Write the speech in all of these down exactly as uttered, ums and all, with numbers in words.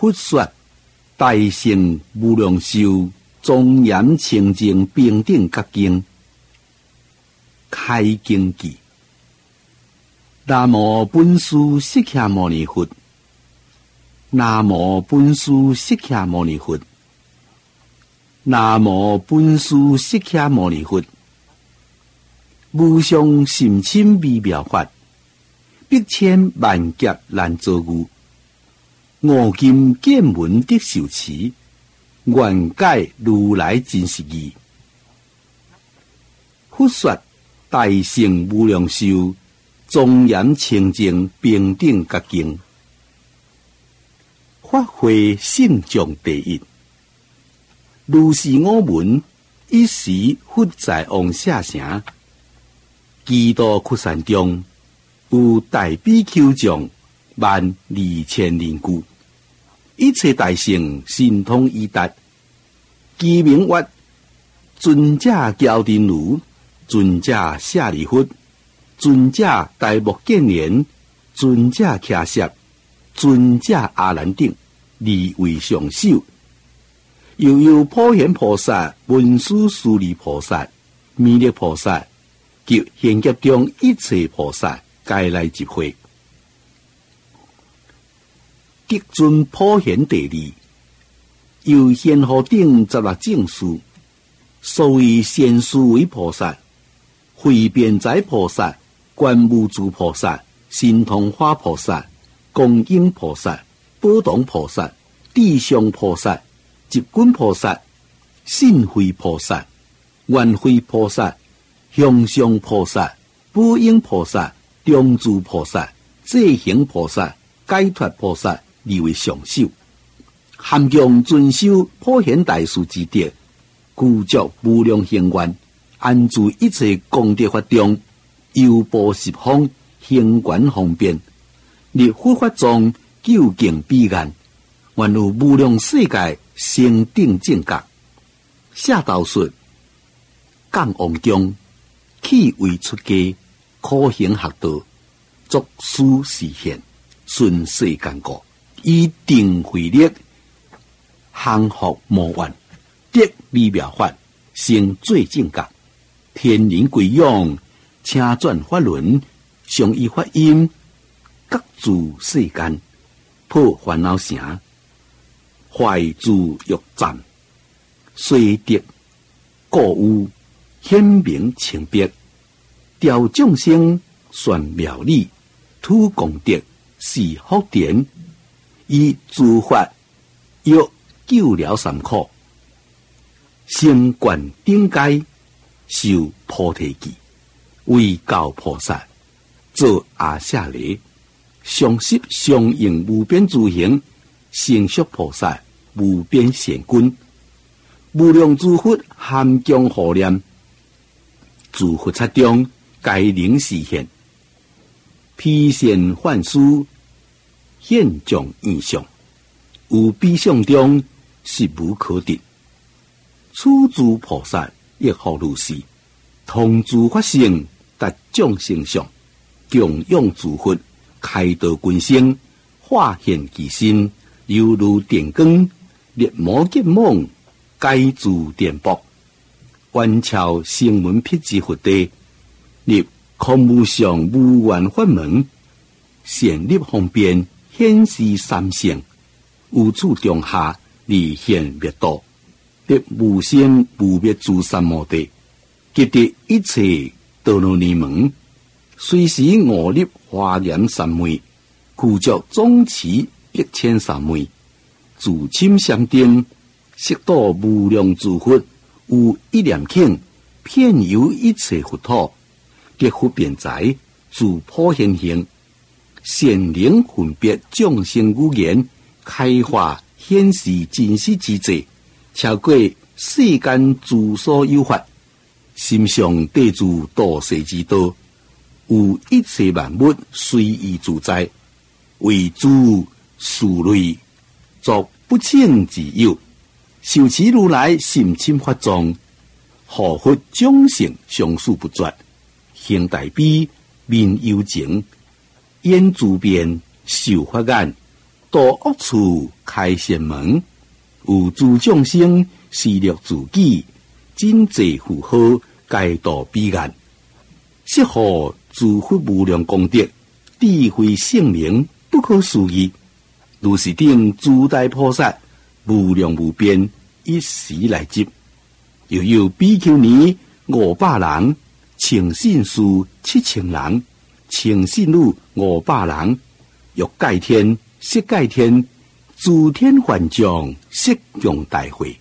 佛说大乘无量寿庄严清净平等觉经开经记。南无本师释迦牟尼佛。南无本师释迦牟尼佛。南无本师释迦牟尼佛。无上甚深微妙法，百千万劫难遭遇。我今见闻得受持，愿解如来真实义。佛说大乘无量寿庄严清净平等觉经，发挥性众第一。如是我闻，一时佛在王舍城，基督窟山中有大比丘众万二千人故，一切大乘神通已达。其名曰尊者教丁如、尊者舍利弗、尊者大目犍连、尊者迦叶、尊者阿难等二位上首。又有普贤菩萨、文殊师利菩萨、弥勒菩萨及现劫中一切菩萨皆来集会。极尊普贤第二，又现予顶十六正士，所谓贤士为菩萨，慧辩才菩萨、观无诸菩萨、神通化菩萨、观音菩萨、宝堂菩萨、地上菩萨、集观菩萨、信慧菩萨、愿慧菩萨、向上菩萨、宝应菩萨、中珠菩萨、智行菩萨、解脱菩萨二位上首，含强遵守普贤大士之德，具足无量行愿，安住一切功德法中，游步十方，行愿方便，立佛法中究竟彼岸，愿有无量世界成定正觉。下道说：降王中，气为出家，苦行学道，作事实现，顺世间过，以定慧力，降伏魔怨，得微妙法，成最正觉。天人归仰，请转法轮，上依法音，各住世间，破烦恼城，怀住欲战，虽得故有显明清白，调众生宣妙理，吐功德是福田，以诸法欲救了三苦，升观顶阶，受菩提记，为教菩萨做阿舍利，常习相应无边诸行，成熟菩萨无边贤君，无量诸佛含强护念，诸佛刹中皆能实现，披现幻师，现象异象，有比相中实无可得。此诸菩萨亦复如是，同诸法性，达众生相，供养诸佛，开导群生，化现其身，犹如电光，烈魔结网，解诸电波，弯桥声闻辟支佛地，立空无上无缘法门，显立方便，显示三性，无处中下，离现灭道，得无生无灭诸三摩地，极得一切道路尼门，随时我立华严三昧，具足总持一千三昧，自亲相定，悉导无量诸佛，有一念庆，遍游一切佛土，得佛辩才，自普贤行，显灵分别众生语言，开化显示真实之际，超过世间诸所有法，心上地住道世之道，有一切万物随意自在，为诸事类作不清自有，受持如来心亲法藏，护佛众生相续不绝，行大悲面有情，演诸辩受法眼， 到恶处开善门，有诸众生思虑自己，真济符合该道彼岸，适合诸佛无量功德，智慧圣明不可思议。如是等诸大菩萨无量无边，一时来接。又有比丘尼五百人，请信士七千人，请信女五百人，欲界天、色界天、诸天梵将悉共大会。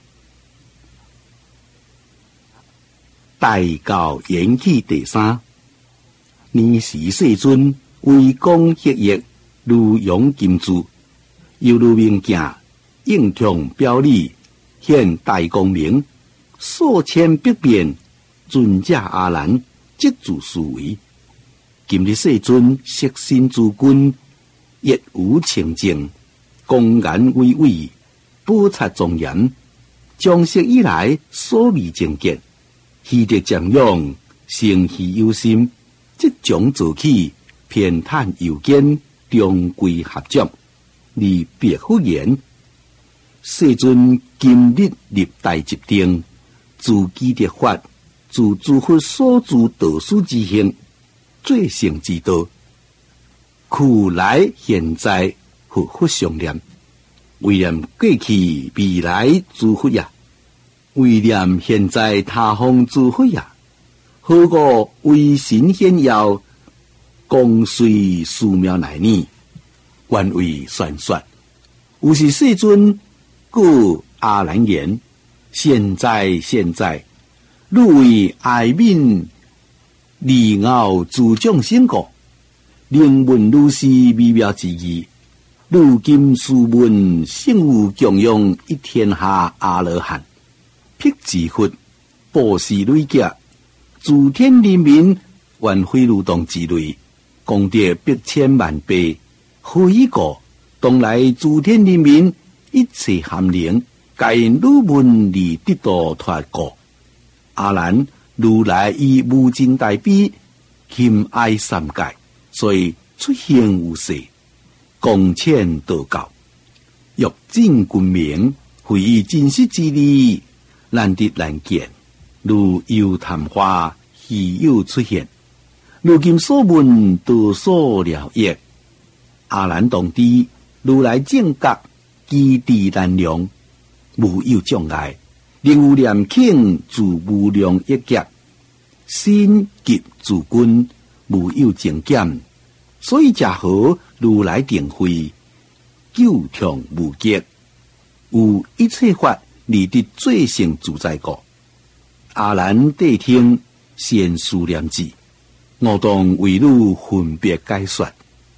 大教延续第三，年时世尊为光熠熠，如涌金珠，犹如明镜，应通表里，显大光明，数千百变，尊者阿难即自思维。今日世尊悉身诸君，亦无清净，公然巍巍，宝刹庄严，将昔以来所未见见。喜得瞻仰，生喜忧心，即种做起，偏袒右肩，中规合掌，离别忽言。世尊今日立大集定，自己的法，自诸佛所著道书之行，最胜之道。苦来现在，佛佛相念，为念过去未来诸佛呀。为念现在他方诸佛呀，何过为神显耀，共随寺庙内呢？愿为宣说。有时世尊故阿难言：现在现在，汝为爱悯利傲诸众生故，令闻如是微妙之意。如今书闻圣有供养一天下阿罗汉。辟支佛，布施累劫，诸天人民愿非如动之类，功德百千万倍。何以故？当来诸天人民一切含灵，皆因汝闻而得到脱故。阿难，如来以无尽大悲，亲爱三界，所以出现有事，广浅道教，欲证君明，非以真实之理。难得难见，如有昙花，稀有出现。如今所闻，多所了业。阿难当知，如来正觉，基地难量，无有障碍，令有念庆自无量一劫，心急自君，无有精减。所以假合如来定慧，究常无极，有一切法。你的最胜自在故，阿难谛听，先思念之，我当为汝分别解说。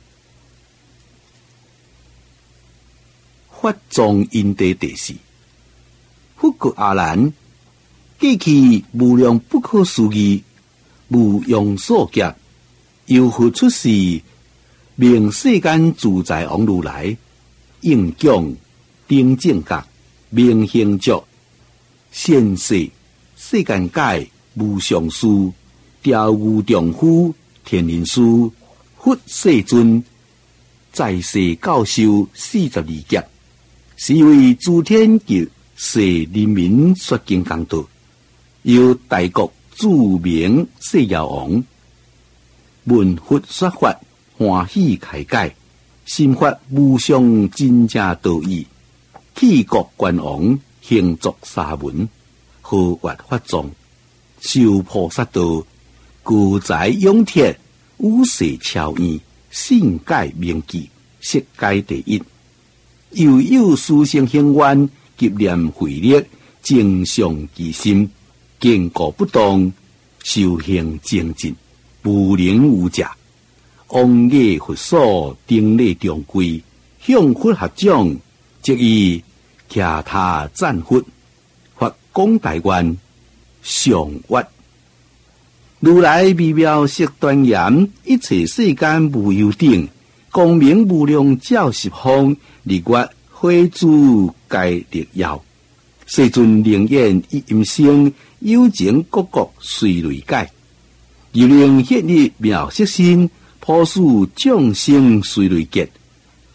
法藏因地第四，佛告阿难：过去无量不可思议，无用所劫，由佛出世，名世间自在王如来，应供顶正觉。明行足，现世世间界无上师，调御丈夫天人师，佛世尊在世教授四十二劫，是为诸天及世人民说经讲道，由大国著名世药王闻佛说法，欢喜开解，心发无上真正道义。弃国官王，行作沙文，何惑法藏，修菩萨道，故在永铁，五世超验，信解明记，色界第一。又有殊胜行愿，急念慧力，正常其心，坚固不动，修行精进，无能无假。往业佛所，顶礼中规，向佛合掌。即以徛他赞佛，发广大愿，上屈。如来微妙色端严，一切世间无有顶，光明无量照十方，日月花珠皆力耀。世尊灵验一音声，有情各国随类解，又令现日妙色身，普使众生随类结。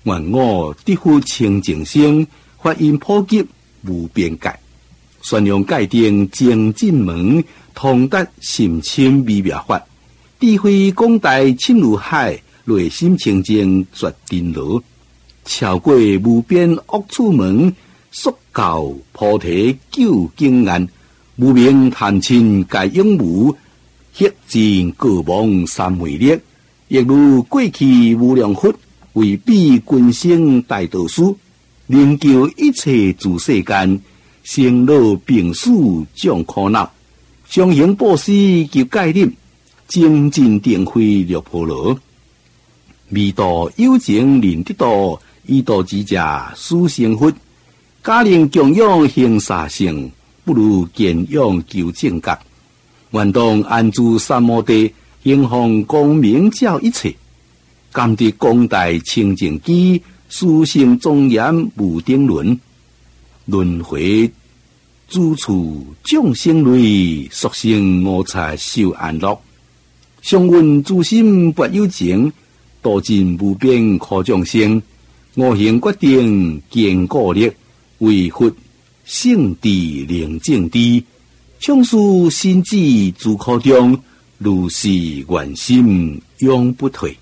愿我得佛清净心，法音普及无边界，宣扬界定精进门，通达心清微妙法，智慧广大深如海，内心清净绝真罗，超过无边恶处门，速教菩提究竟案，无名谈亲皆永无，黑尽各亡三昧力，亦如过去无量佛，为彼群生大道师，能救一切诸世间，生老病死降苦恼，常行布施及戒律，精进定慧六波罗，弥陀有情人得道，以道之家殊成佛，假令供养行杀性，不如见养求正觉，愿当安住三摩地，行弘光明照一切，甘得广大清净机，殊胜庄严无顶轮，轮回诸处众生类，索性我才受安乐，常运诸心不有情，多尽无边可众生，我行决定坚固力，为佛圣地宁静地，唱述心智诸苦中，如是愿心永不退。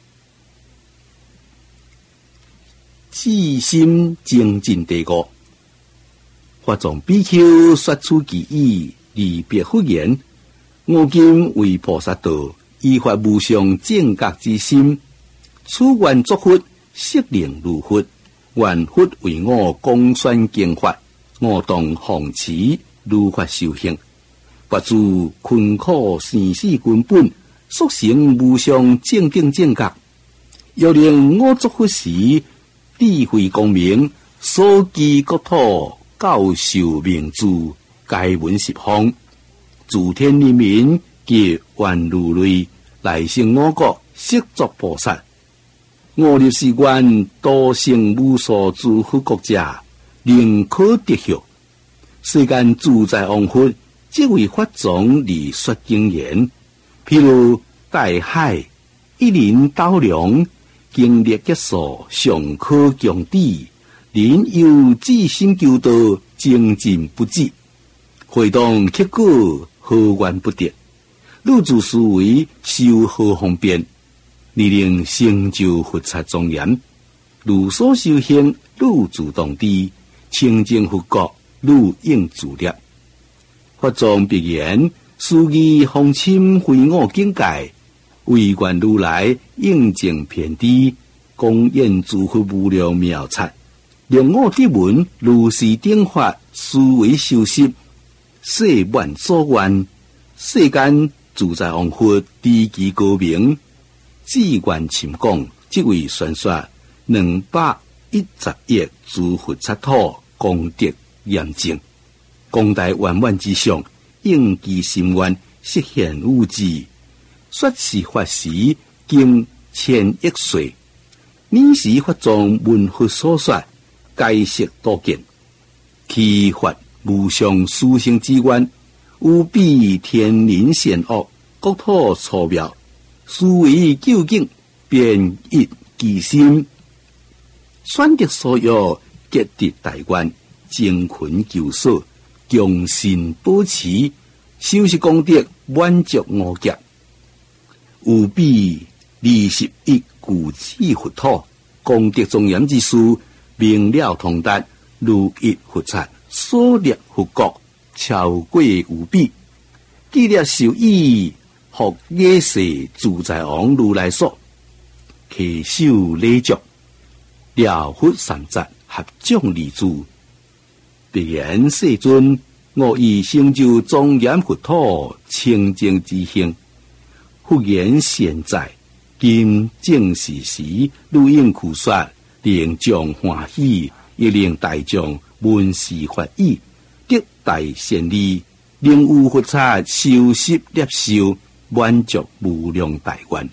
至心精进第五，法藏比丘说出其意，离别佛言：我今为菩萨道，依法无上正觉之心，此愿作佛，悉令如佛，愿佛为我广宣经法，我当奉持如法修行，不住困苦生死根本，速成无上正定正觉。要令我作佛时，智慧光明，所居国土，教授明珠，皆闻十方，诸天人民皆愿如类，来生我国，悉作菩萨。我立誓愿多生无数诸佛国家，宁可得享世间自在王佛，即为法藏而说经言。譬如大海一林刀梁，经历结束，尚可强底，人有志心求道，精进不止，回荡结果，何怨不得？汝自思维，修何方便？你令成就佛刹庄严，如所修行，汝自动地清净佛国，汝应自立。法藏别言，书义风侵非我境界，唯愿如来应证遍地，公演诸佛无量妙刹，令我得闻如是定法，思维修习，誓愿所愿，世间自在王佛，地基高明。志愿深广，即为宣说两百一十亿诸佛刹土，功德严正，功大万万之上，应其心愿，实现无智。说是法时，经千亿岁，你是法藏闻佛所说，解释多见，其法无上殊胜之愿，有比天人善恶，国土粗妙。思维究竟，变一其心，选择所有，结得大愿，精勤求索，强心保持，修习功德，满足我劫。有比二十一故智佛土，功德庄严之事，明了通达，如一佛刹，所立佛国，超过无比。记了受益。学耶世自在王如来说，祈修礼足，了佛三匝，合掌而住。别言世尊，我已成就庄严佛土，清净之行。复言现在，今正是时，如应苦说，令众欢喜，亦令大众闻是法意，得大善利，令有佛刹修习摄受。满足无量大愿，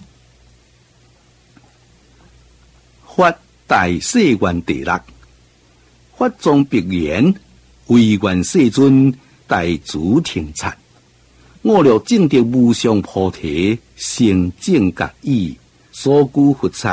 发大誓愿第六，法藏别言，唯愿世尊大主听察，我若证得无上菩提，成正觉意，所居佛刹，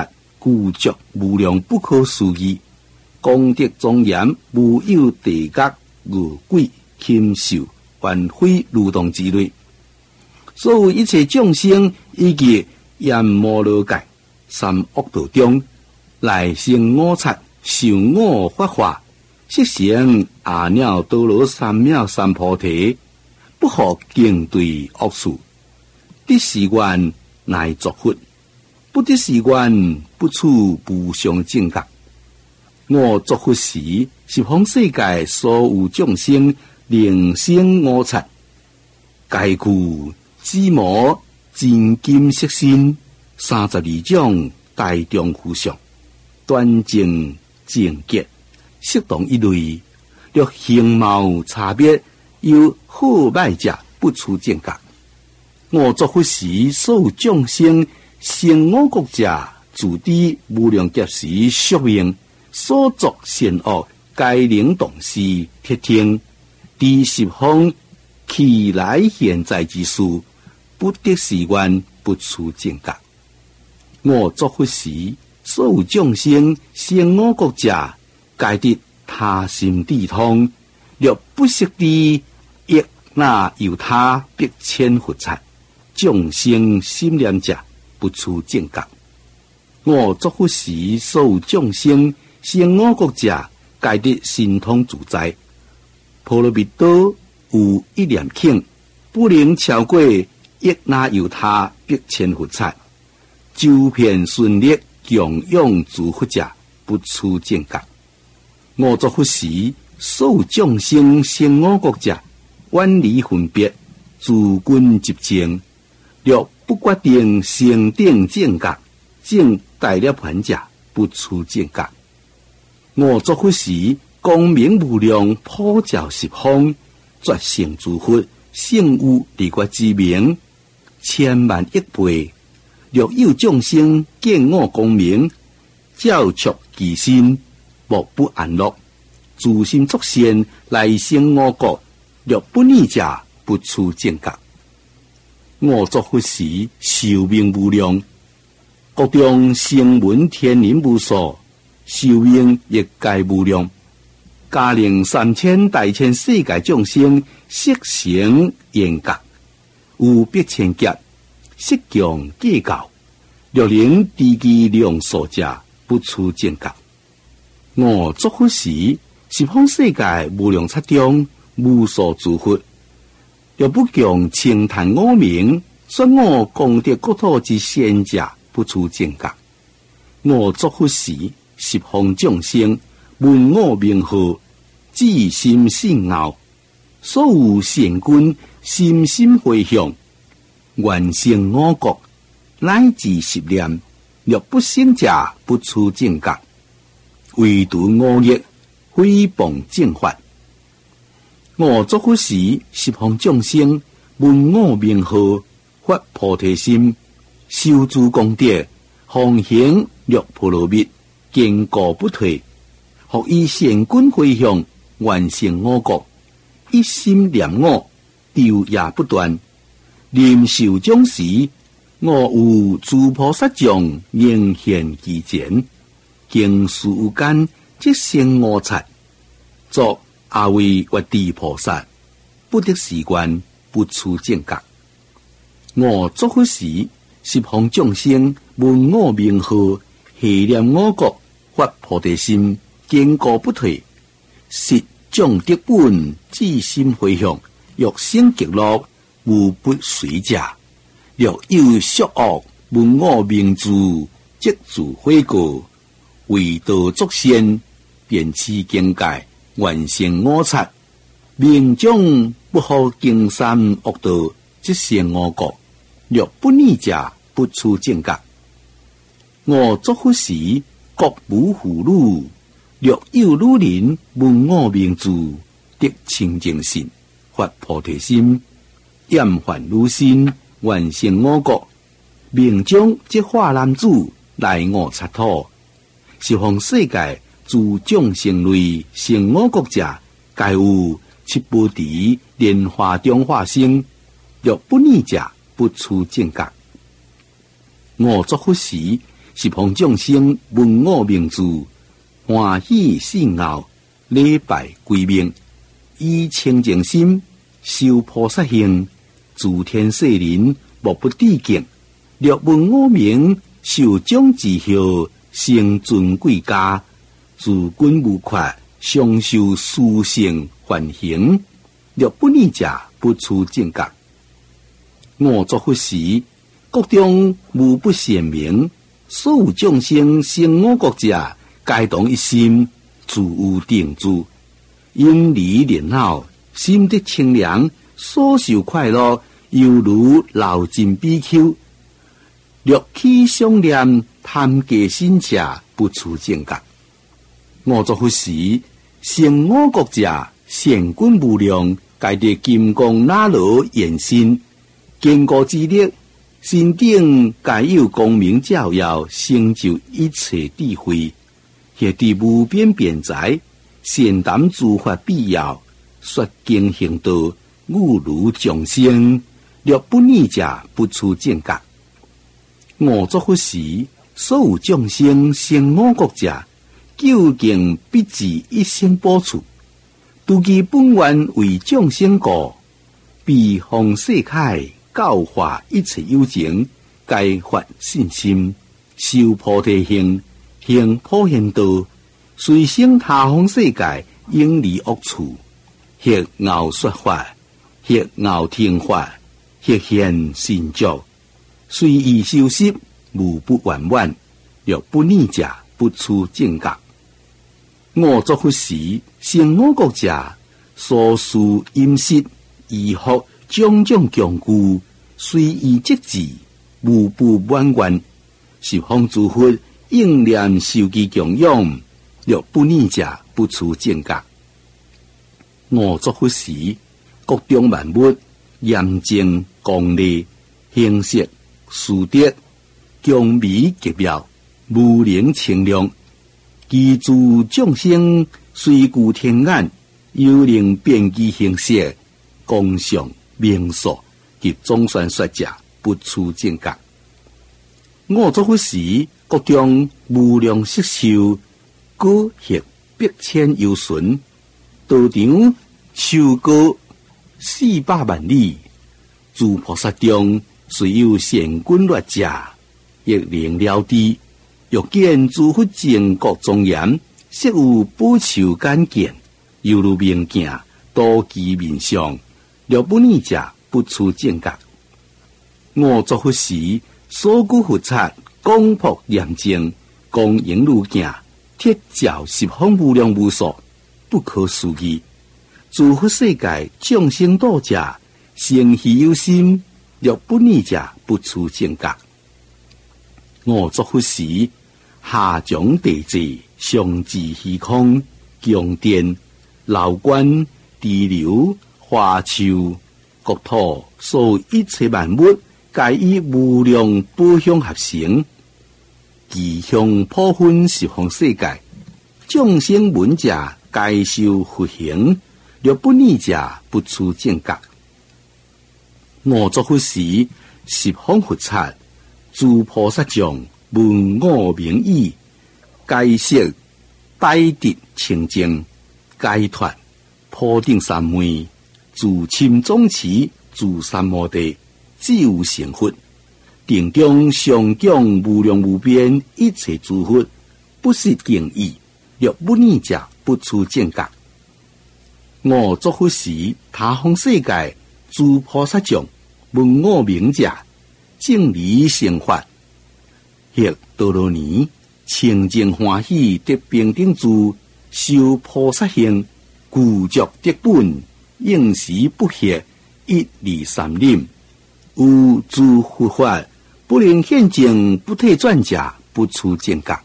富足无量不可思议，功德庄严无有地阶恶鬼禽兽凡非如同之类。所有一切众生以及阎摩罗界三恶道中来生我刹，受我法化，实成阿耨多罗三藐三菩提，不可敬对恶事，得是愿乃作佛，不得是愿不处无上正觉。我作佛时，十方世界所有众生灵生我刹，皆具紫磨真金色身，三十二种大众佛相，端正净洁，适当一类，若形貌差别有好歹者，不处正觉。我作佛时，所有众生生我国者，自知无量劫时宿命，所作善恶，皆能同时铁听，知十方其来现在之事，不得是愿不处正觉。我作佛时，所有众生生我国者，皆得他心地通，若不识知，亦那由他必千佛刹。众生心念者，不处正觉。我作佛时，所有众生生我国者，皆得心通自在。婆罗蜜多有一念庆，不能超过，亦那由他必千佛刹。周遍顺利供养诸佛者，不处正觉。我作佛时，所有众生生我国者，远离分别，自君集正。若不决定成定正觉，正大涅盘者，不处正觉。我作佛时，光明无量，普照十方，绝圣诸佛，圣有离觉之名，千万亿倍。若有众生见我光明，照出其心，莫不安乐，自心作善，来生我国。若不逆者，不处正觉。我作佛时，寿命无量，国中声闻天人无数，寿命亦皆无量。加令三千大千世界众生悉成严格，有百千劫，悉强计较。若能知其量数者，不处正觉。我作佛时，十方世界无量刹中，无数诸佛。若不强称叹我名，说我功德国土之贤者，不处正觉。我作佛时，十方众生闻我名号，至心信傲，所有善君心心回向，愿成我国，乃至十念。若不信者，不处正觉。唯独我业，诽谤正法。我作佛时，十方众生闻我名号，发菩提心，修诸功德，奉行六波罗蜜，坚固不退。或以善君回向，完成我国，一心念我，昼夜不断。临寿终时，我有诸菩萨像应现其前，经世间即生我刹，作阿惟越地菩萨，不得是愿不处正觉。我作佛时，十方众生闻我名号，系念我国，发菩提心，坚固不退。实将德本，至心回向，欲生极乐，无不随者。若有宿恶，闻我名字，即自悔过，为道作善，便持境界，完成我刹。命中不好经三恶道，即成我国。若不逆者，不处正觉。我作佛时，国无妇女。若有女人闻我名字，得清净心，发菩提心，厌烦女心，完成我国。命中即化男子，来我刹土。十方世界自众生类成我国者，皆有七菩提莲花中化生。若不逆者，不处正觉。我作佛时， 十方众生闻我名字，欢喜信奥，礼拜归命，以清净心修菩萨行，诸天世人莫不致敬。若闻我名，受奖之后，成尊贵家，自君无缺，享受殊胜梵行。若不念者，不出正觉。我作佛时，国中无不显明，所有众生生我国者，皆同一心，自有定住。因离年老，心得清凉，所受快乐，犹如老尽比丘。若起想念，贪戒心者，不出正觉。我作佛时，生我国者，善根无量，皆得金刚那罗现身。坚固之力，心顶皆有光明照耀，成就一切智慧，迄伫无边辩才，善谈诸法必要，说经行道，误如众生。若不念者，不出正觉。我作佛时，所有众生生我国者，究竟必至一生补处。拄其本愿为众生故，必方世开。教化一切有情，皆发信心，修菩提行，行普贤道，随生他方世界，应离恶处，学傲说法，学傲听法，学现信足，随意修习，无不圆满。若不念者，不出正觉。我作佛时，生我国者，所需饮食，衣服，种种强具，随意即至，无不满愿。十方诸佛应念受其供养，若不念者，不出正觉。我作佛时，各中万物严正光丽，形色殊德，强美极妙，无能清亮。其诸众生随故天眼，犹能辨其形色，光相明数。及总算说者，不出正觉。我作佛时，各中无量色受，果学百千由旬，道场修高四百万里。诸菩萨中，虽有善根劣者，亦能了知。欲见诸佛正觉庄严，悉有宝树眼见，犹如明镜，多其面相。若不念者，不出正觉。我作佛时，所具佛刹广博严净，光影如镜，铁照十方无量无数，不可思议。诸佛世界众生道者，生喜有心，若不念者，不出正觉。我作佛时，下将地质，上至虚空，宫殿、楼观、地流、花树、国土，所有一切万物，皆以无量宝相合成，其向普分十方世界，众生闻者，皆修佛行。若不念者，不出正觉。我作佛时，十方佛刹，诸菩萨像闻我名义，皆悉大德清净，解脱普顶三昧，自钦总持，自三摩地，只有成佛。定中上降无量无边一切诸佛，不是定义。若不念者，不出正觉。我作佛时，他方世界诸菩萨像闻我名者，正理成法，学多罗尼，清净欢喜得平等住，修菩萨行，固着德本，应时不歇，一二三念。有诸佛法不能现证，不退转者，不出正觉。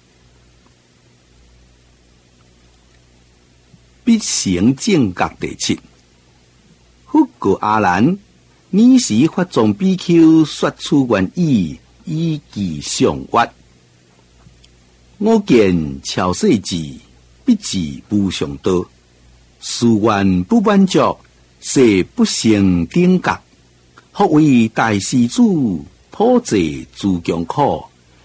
必成正觉第七。佛告阿难：尔时法藏比丘说出愿意，以其上悦。我见超世智，必至无上道。誓愿不满足，誓不成正觉。何为大施主？普济诸强苦，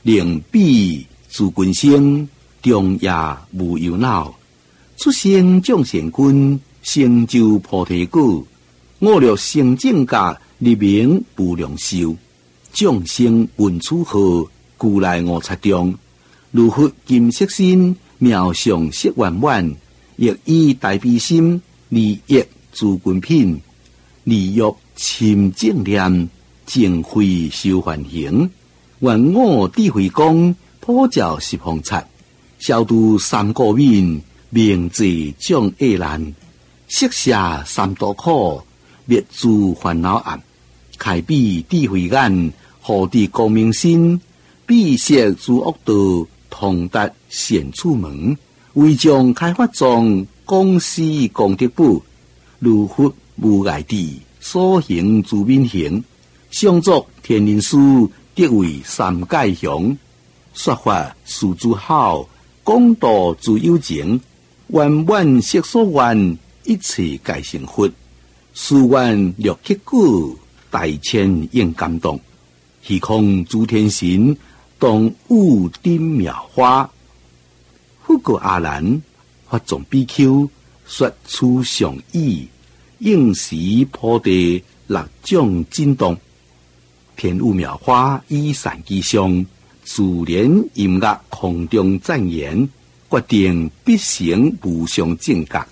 令彼自群生，终夜无忧恼。出生众贤君，成就菩提果。我若成正觉，立名无量寿。众生闻此号，故来我刹中。如佛金色身，妙相色圆满。亦以大悲心，利益诸君品。利欲深正念，净慧修梵行。愿我智慧光，普照十方刹。消除三过敏，明治众恶难。摄下三毒苦，灭诸烦恼暗。开彼智慧眼，护持光明心。闭塞诸恶道，通达善处门。为将开发中，广施功德补。如佛无碍智，所行诸民行。相作天人师，得为三界雄。说法殊诸好，讲道诸有情。圆满色所愿，一切皆成佛。誓愿略刻故，大千应感动。虚空诸天神，当悟顶妙花。复告阿难，法众比丘，说此上意，应时菩提六种震动。天舞妙花以善吉祥，自然音乐空中赞言，决定必成无上正觉。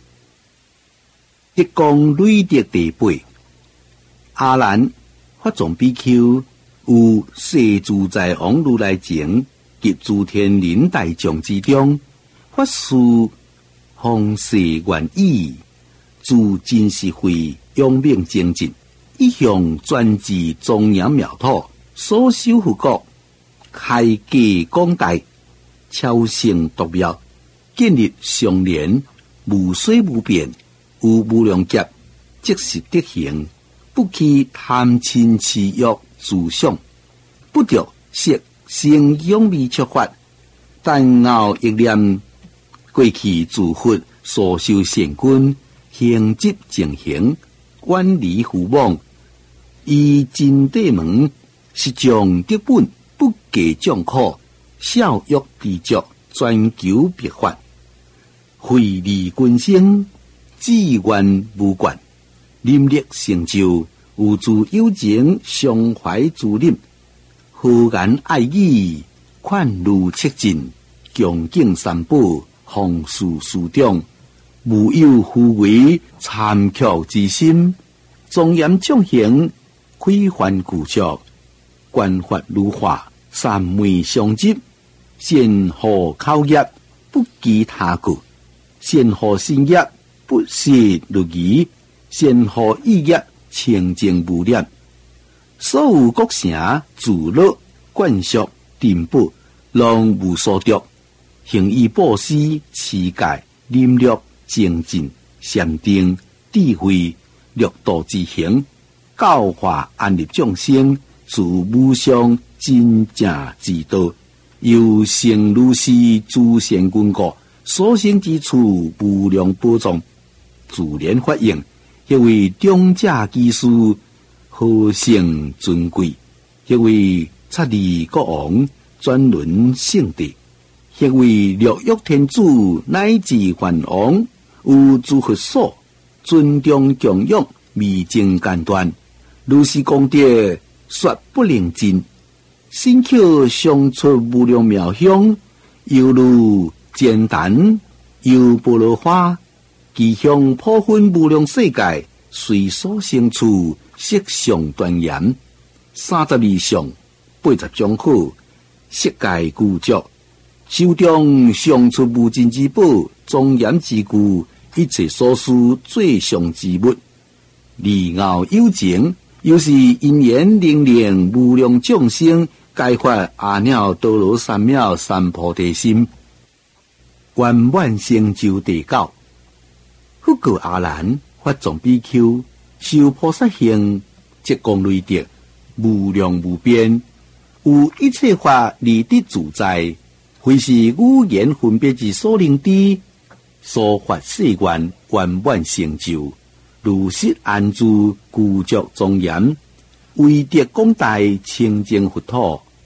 一讲累德第八，阿难，法众比丘，有世自在王如来前，及诸天人大众之中，发誓方誓愿意，自真实慧永命精进，一向专治庄严妙土，所修护国，开价广大，超胜独妙，建立相连，无水无变，有无量劫，即是德行，不去贪嗔痴欲自想，不着色生永味触法，但熬一念，过去自佛所修善根，行执正行，远离腐妄，依真谛门，是将德本，不计众苦，孝欲知足，专求别法，惠利群生，志愿无倦，nim力成就，有诸有情，相怀自念。和颜爱语，款如切尽，恭敬三宝，奉事师长，无有富为参曲之心，庄严众行，开梵具足，观法如画，三昧相接，善护口业，不羁他故，善护身业，不失律仪，善护意业，清净无念。所有国城自乐灌输定不，拢无所得。行以布施、持戒、忍辱、精进、禅定、智慧、六道之行，教化安立众生，自无上真正之道。有成如是诸善根果，所生之处无量宝藏，自然发应，迄为中者基师，何成尊贵，迄为刹利国王，专轮圣地，迄为六欲天主，乃至梵王，有诸佛所，尊重供养，未尽间断，如是功德，说不能尽。身口相出无量妙香，犹如简单，犹波罗花，其香普分无量世界，随所生处，色相端严。三十二相，八十种好，色界具足，手中相出无尽之宝，庄严之具，一切所需最上之物。利奥有情，又是因缘灵灵无量众生，解发阿耨多罗三藐三菩提心，圆满成就第九。复告阿难，法众比丘，修菩萨行，即功累德，无量无边，有一切法利得自在，非是语言分别之所能知，所发誓愿圆满成就，如实安住，具足庄严，威德广大，清净佛土。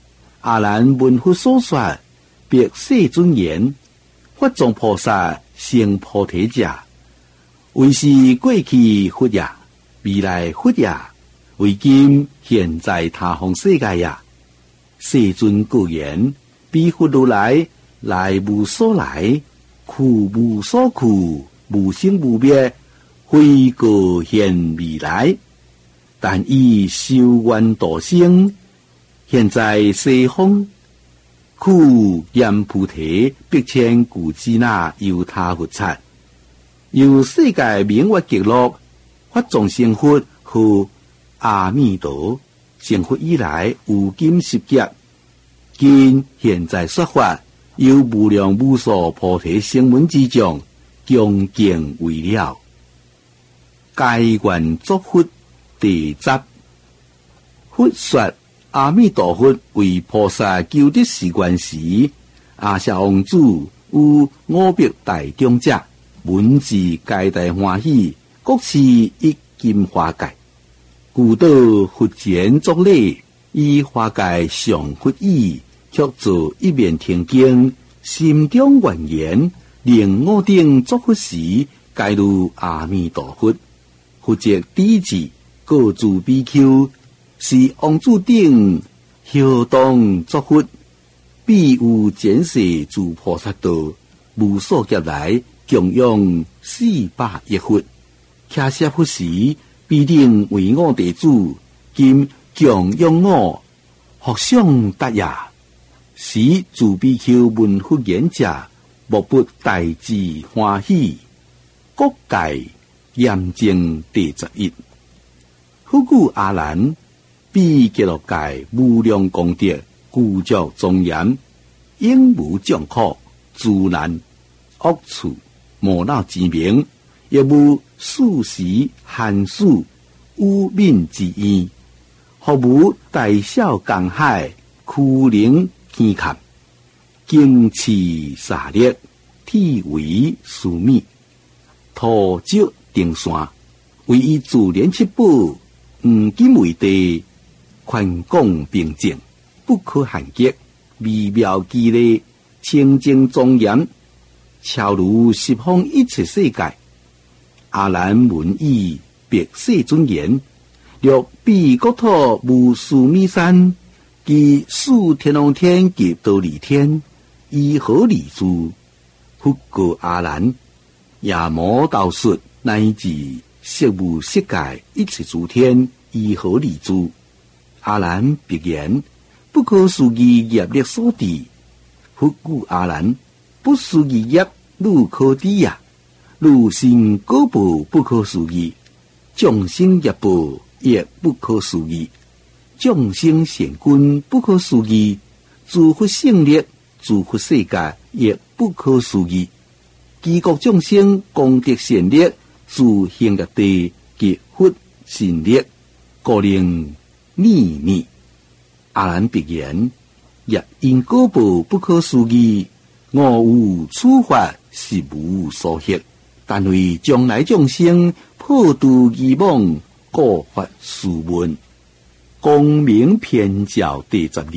阿难闻佛所说，别世尊言：法藏菩萨成菩提者，为是过去佛也，未来佛也，为今现在他方世界也。世尊告言：彼佛如来，来无所来，去无所去，无生无灭，非过现未来。但以修愿度生，现在西方，去验菩提，必千古之那由他佛刹，由世界名为极乐，法藏成佛和阿弥陀成佛以来，有今十劫，今现在说法，有无量无数菩提声闻之众，恭敬为了。该愿作佛第集，佛说阿弥陀佛为菩萨求得时观时，阿舍王子有五百大众者，闻之皆大欢喜，各是一金花界。故到佛前作礼，以花界上佛意，却做一面听经，心中愿言，令我等作佛时，皆如阿弥陀佛。佛即第字告诸比丘，是王子等合同作佛，必有前世诸菩萨道，无数劫来供养四百亿佛。恰舍佛时，必定为我地主，今供养我，福享达也。时诸比丘闻佛言者，莫不大自欢喜。各界严正第十一。复古阿难，比极乐界无量功德，故作庄严，应无障苦、诸难、恶处、无闹之名，亦无数时寒暑、污民之意，何无大小江海、枯灵天坎，经持沙砾，体为殊密，土质定山，为以自然七宝。黄金为地，宽广平静，不可限极，微妙奇丽，清净庄严，超如十方一切世界。阿难闻已，别世尊言：若彼国土无数弥山，其数天龙天及忉利天，以何立住？复告阿难：夜魔道术乃至色无色界一切诸天，以何立住？阿难别言：不可思议业力所致。复故阿难：不思议业，如可知也？如心果报不可思议，众生业报也不可思议，众生善根不可思议，诸佛性力、诸佛世界也不可思议。其国众生功德善力，诸行业地及佛善力，各令秘密。阿难别言：业因果报不可思议，我无处法是无所ฮ็，但为将来众生破度疑妄，各发殊问。光明遍照第十二。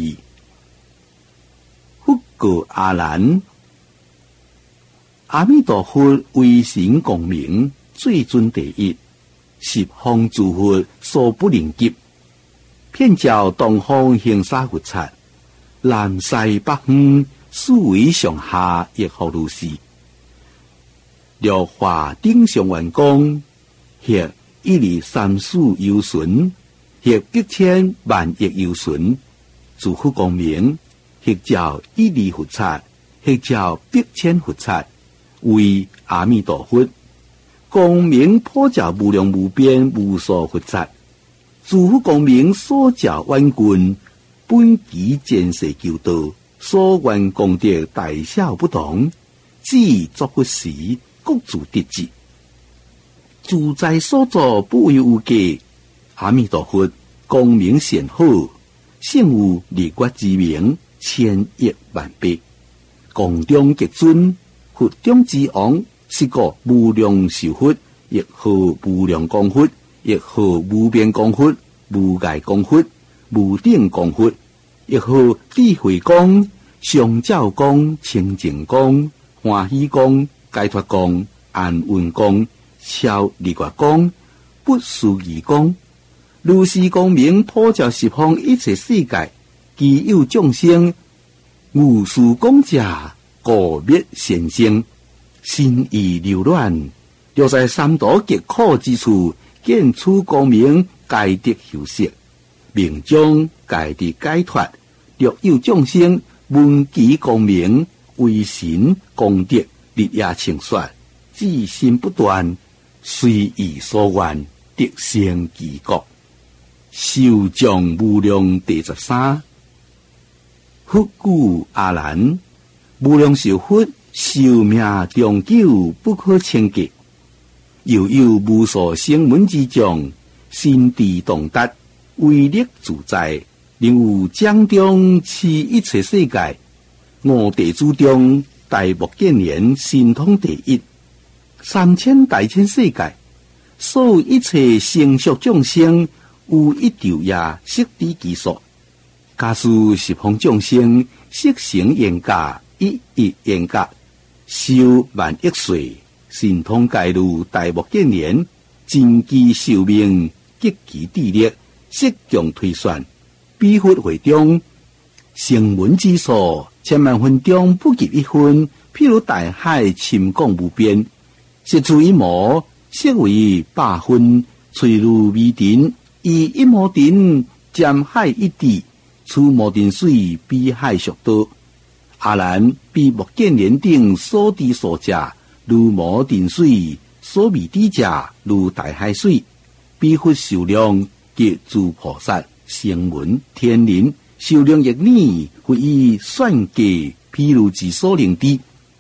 复告阿难：阿弥陀佛威神光明，最尊第一，十方诸佛所不能及。遍照东方行沙佛刹，南西北方四维上下亦复如是。略化顶上圆光，或一二三四游巡，或百千万亿游巡，诸佛光明，或照一二佛刹，或照百千佛刹，为阿弥陀佛。光明普照无量无边无数佛刹，诸佛光明所照万群，本其前世救道，所愿功德大小不同，只作佛时，各自得之。自在所作不为有价，阿弥陀佛光明善好，胜有日月之明，千亿万倍。光中极尊，佛中之王，是个无量寿佛，亦号无量光佛，亦号无边光佛，无碍光佛，无顶光佛， 亦号智慧光、上照光、清净光、欢喜光、解脱光、安稳光、超离月光、不思议光。如是光明普照十方一切世界，既有众生，无数光者，故灭显生，心意流乱，若在三途极苦之处，见此光明，皆得休息，命中皆得解脱。若有众生闻其光明，为神功德，日夜清说，至心不断，随意所愿，得生其国。受将无量第十三。佛故阿难，无量寿佛寿命长久，不可称计。又有无数声闻之众，心地洞达，威力自在，能有掌中持一切世界。五地之中，大目犍连神通第一，三千大千世界，所有一切成熟众生，有一条也悉知其所。假使十方众生悉成缘觉，一一缘觉，寿万亿岁，神通界如大目犍连，真其寿命，极其智力，悉将推算，比佛会中，声闻之数，千万分中不及一分。譬如大海深广无边，实出一毛，色为百分，脆如微尘，以一毛尘占海一滴，此毛尘水比海速多。阿难，比目犍连等所知所者，如毛尘水；所未知者，如大海水。比佛寿量，及诸菩萨、声闻、天人寿量亦呢，会以算计，譬如之所能知。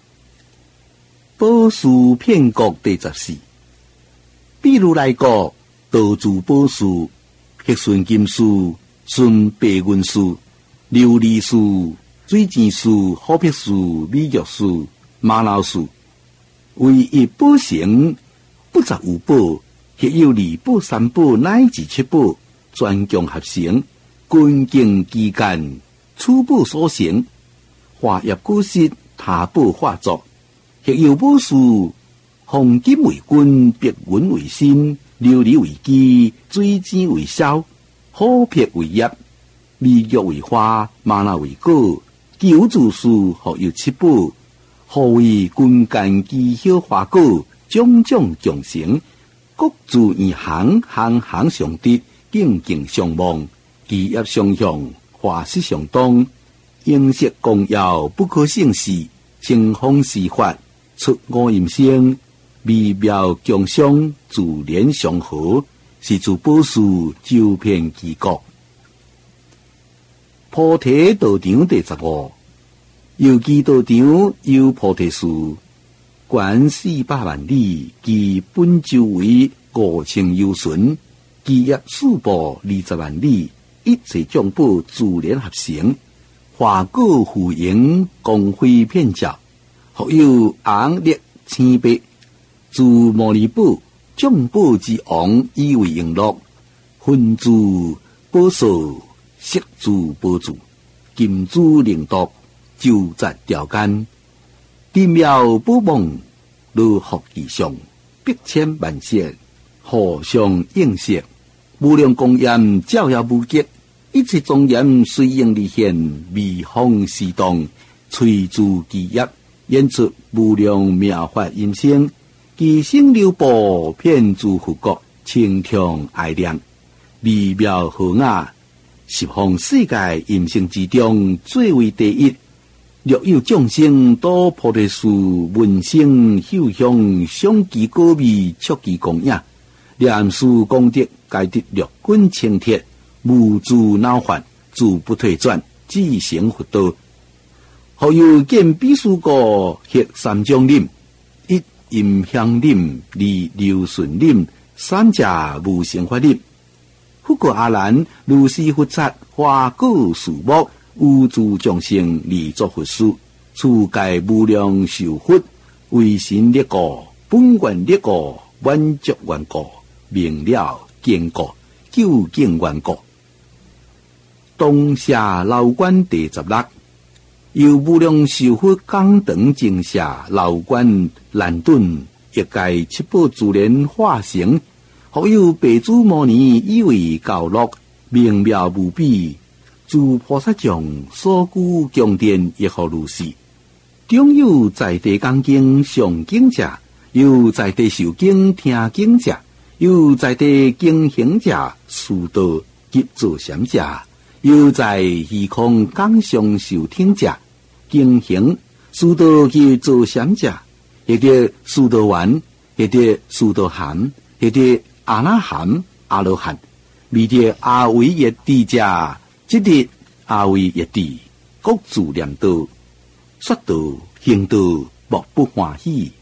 宝树遍国第十四。比如来国，道住宝树、黑顺金树、顺白云树、琉璃树、水泉树、好碧树、美玉树、玛瑙树，为一宝成，不杂有宝，亦有二宝、三宝乃至七宝，专供合成，恭敬之间，此宝所成，化业果实，他宝化作。亦有宝树，红金为君，白云为身，琉璃为基，水晶为梢，好碧为叶，美玉为花，玛瑙为果。九柱树或有七宝，何为君间奇巧花果，种种种成，各自异行，行行相得，境境相望，其业相向，花色相当，形色光耀，不可胜视，清风施法，出五音声，微妙共相，自然相合，是诸宝树周遍其国。菩提道场第十五。有其道场有菩提树，观四百万里，其本周为五千由旬，其业数部二十万里，一切众宝自然合成，花果互迎，光辉遍照。或有红绿青白，诸摩尼宝，众宝之王，以为璎珞，分珠宝石，色珠宝珠，金珠灵镯，九杂条间，地妙宝梦，如福其上，百千万色，互相映射，无量光焰照耀无极，一切庄严随应而现，微风施动，随诸其业，演出无量妙法音声，其声流布，遍诸佛国，清畅爱亮，微妙和雅，十方世界音声之中，最为第一。若有众生到菩提树闻声嗅香，赏其果味，触其光影，念书功德，皆得六根清铁，无诸恼烦，自不退转，自成佛道。或有见比树果，或三种林，一阴香林，二流顺林，三者无生法林。不过阿难，如是佛刹，花果树木，有诸众生立作佛事，此界无量寿佛，为神力故，本愿力故，满足愿故，明了坚固，究竟愿故。 东夏老官第十六，由无量寿佛讲堂精舍老官难顿一概七宝自然化成，好有白祖摩尼以为教乐，明妙无比。诸菩萨像所居宫殿亦何如是？中有在地讲经上经者，有在地受经听经者，有在地经行者疏导及做禅者，有在虚空讲上受听者，经行疏导及做禅者，或者疏导完，或者疏导含，或者阿那含、阿罗汉，未得阿维耶地者。即日阿维一地，各自念道、说道、行道，莫不欢喜。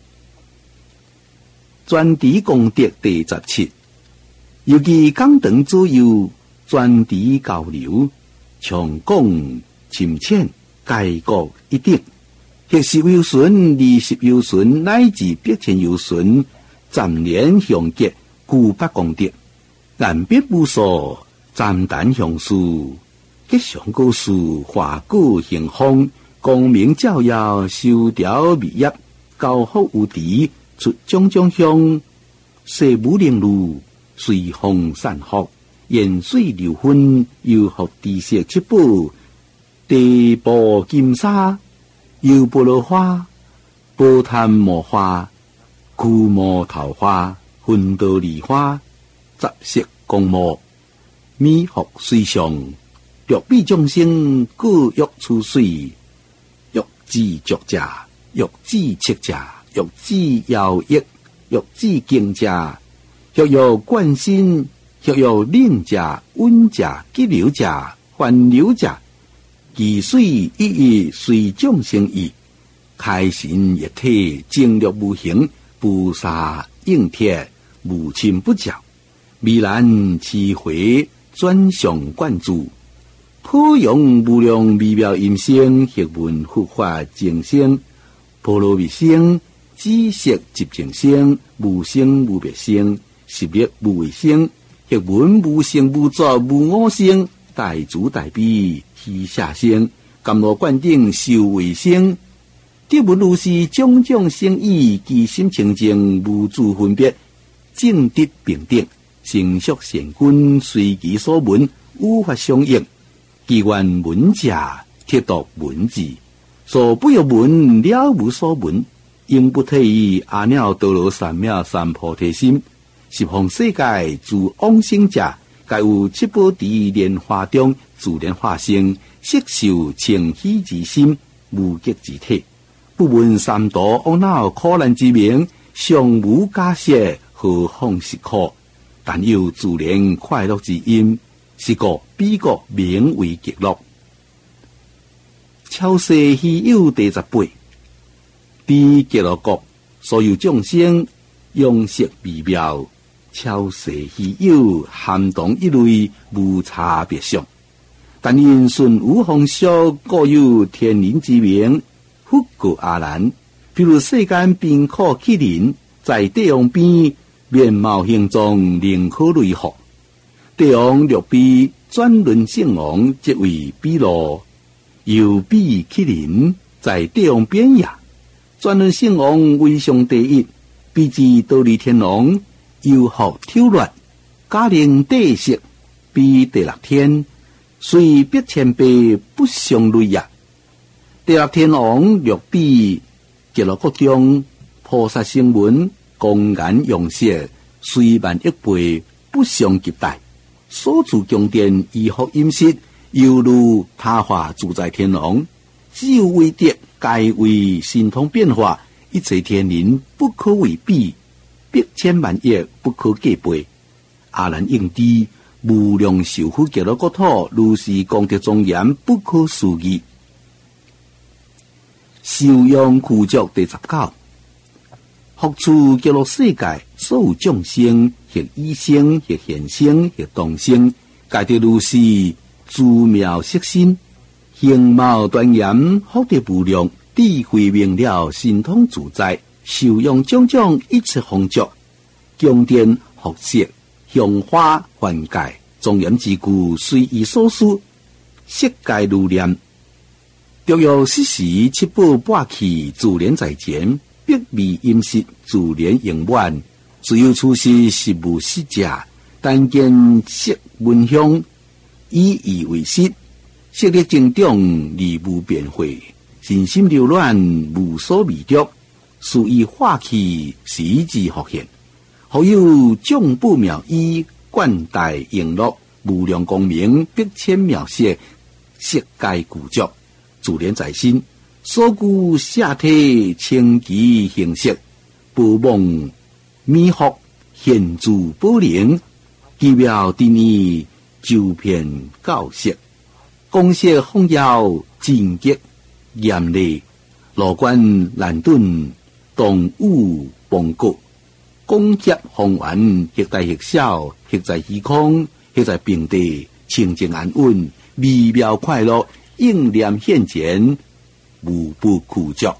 专题功德第十七，尤其讲堂左右专题交流，长讲深浅，概各一定。学习有顺，理习有顺，乃至必前有顺，暂连相结，故不功德。岸别无所，暂谈相殊。吉祥故事，华古行风，光明照耀，修条密业，高福无敌，出种种香，世无灵路，随风散福，盐水流分，又学地色七宝，地宝金沙，又菠萝花，波潭魔花，枯木桃花，分道梨花，杂色公木，米学水上。欲比众生，各欲出水；欲知足者，欲知切者，欲知要益，欲知经者，欲有惯心，欲有令者、温者、激流者、烦流者，其水一一随众生意，开心一体，精力无形，菩萨应贴，无亲不教，未然持回，转向灌注。普用无量微妙音声，学问佛法净声，波罗蜜声，知识集净声，无声无别声，实力无为声，学问无声无作无我声，大主大悲喜下声，甘露灌顶修为声，得闻如是种种声意，其心清净无自分别，正德平等，成熟善根，随其所闻，无法相应。其愿闻者，铁读文字，所不有闻，了无所闻，应不退于阿耨多罗三藐三菩提心。十方世界自往生者，皆有七宝地莲花中自然化生，色受清喜之心，无极之体。不闻三毒懊恼苦难之名，尚无假设，何况是苦？但有自然快乐之音。是个比个名为极乐，超世稀有第十八。伫极乐国，所有众生用色微妙，超世稀有，含同一类，无差别相。但因顺无方式，各有天人之名，复个阿难。譬如世间边可麒麟，在地王边，面貌形状，宁可类合。帝王略比转轮圣王，即为比罗；又比麒麟，在帝王边也。转轮圣王为上第一，比之倒立天王，又好挑乱，假令地色，比第六天，虽必千倍不相类也。第六天王略比极乐国中菩萨声闻，公然用色，虽万亿倍不相及待。所住宫殿依福饮食，犹如他化自在天王，只有为德，该为神通变化，一切天人不可为比，百千万亿不可计倍。阿难应知，无量寿佛极乐国土，如是功德庄严，不可思议。受用苦足第十九，福处极乐世界，所有众生，或医生，或贤生，或动生，皆得如是自妙色身，形貌端严，福德无量，智慧明了，神通自在，受用种种一切丰足，宫殿福色香花环界，庄严之故，随意所需， 世界如念。中药实时七宝八气，自然在前，百味饮食自然永远。只有处事食无实食，但见色闻香，以意为实。色力增长，理无变化，身心流乱，无所未着。属于化气，时之复现。好有众宝妙医，冠带璎珞，无量光明，百千妙色，色界具足。自然在心，所具下体清奇形色，宝梦美福显著宝灵，奇妙地理周遍教色，公色丰耀正极严厉，罗冠难顿，动物邦国，公协方圆，黑大黑小，黑在虚空，黑在平地，清净安稳，美妙快乐。应念现前，无不苦足。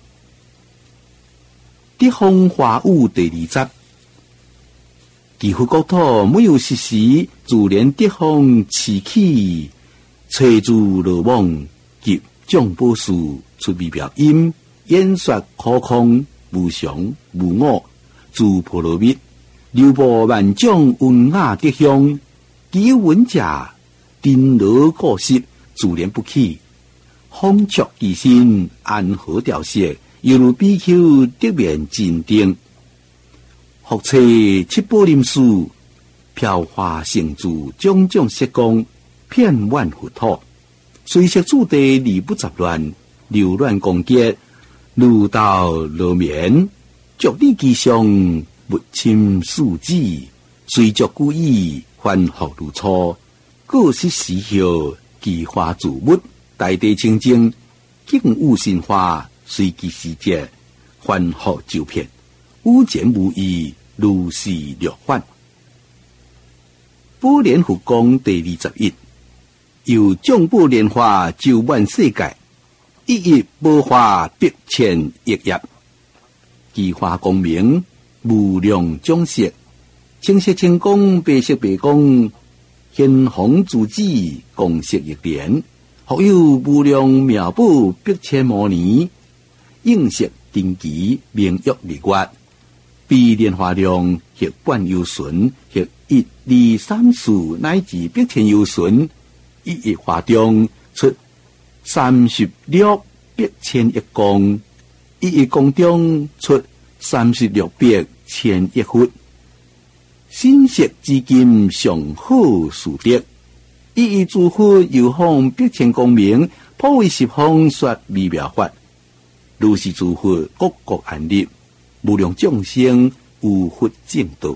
德风华武第二集，祈福国土没有实时，自然德风持起，吹住罗网及众宝树出微表音，演说可空无常无我，自婆罗蜜，流播万种文雅德香，其文家丁罗过失，自然不起。风触其心，安和调色，犹如比丘得面真定。福车七宝林树，飘花成珠，种种色光，遍满佛土。随色主地，理不杂乱，流乱光洁，如道罗绵，着力其上，不侵数字，随着故意，欢福如初。各式时效，kỳ花自物。大地清净，景物sinh花，随其时节，欢福周遍，无前无异，如是略幻。宝莲佛讲第二十一，由众宝莲花周满世界，一一宝花百千亿叶，奇花光明，无量种色，青色青光，白色白光，显红珠子，光色一莲。好有无量妙宝百千摩尼，应色定期明月日月，比莲花量或半由旬，或一二三四乃至百千由旬，一一花中出三十六百千亿光，一一光中出三十六百千亿佛，新色之金上好殊德。一一诸佛游方百千光明，普为十方说微妙法。如是诸佛各各安立，无量众生有佛正道。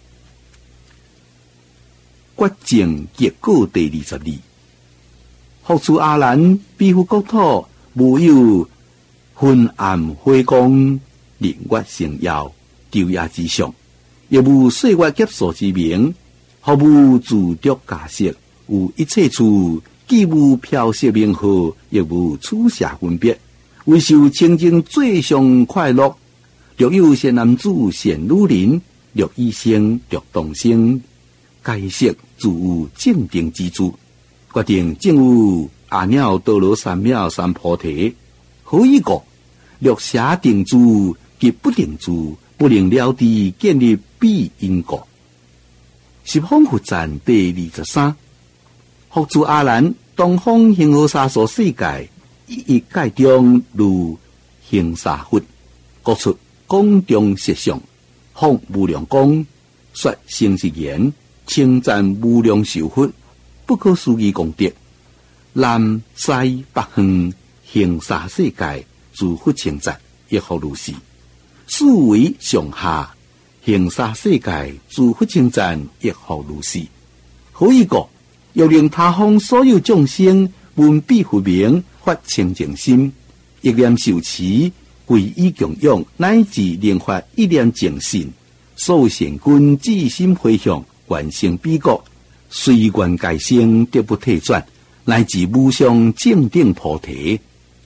决证结果第二十二，复出阿难，彼佛国土无有昏暗辉光，日月星耀，昼夜之上，亦无岁月劫数之名，毫无自着假设。有一切处，既无飘色名号，亦无处舍分别，唯受清净最上快乐。若有善男子、善女人，若医生、若同生，该色自有正定之处。决定正有阿耨多罗三藐三菩提。何以故？若舍定住及不定住，不能了知建立必因果。十方佛赞第二十三。复诸阿难，东方恒河沙所世界，一一界中如恒沙佛，各出光中色相，放无量光，说成实言，称赞无量寿佛，不可思议功德。南西北方恒沙世界，诸佛称赞，亦复如是。四维上下恒沙世界，诸佛称赞，亦复如是。何以故？要令他方所有众生闻彼佛名，发清净心，一念受持，皈依供养，乃至令发一念净信，所有善根至心回向，完成彼国，随愿界生，得不退转，乃至无上正定菩提。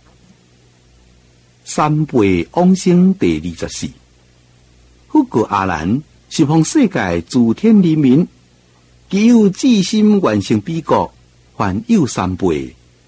三辈往生第二十四。复告阿难，十方世界诸天人民，只有至心完成彼国，还有三辈，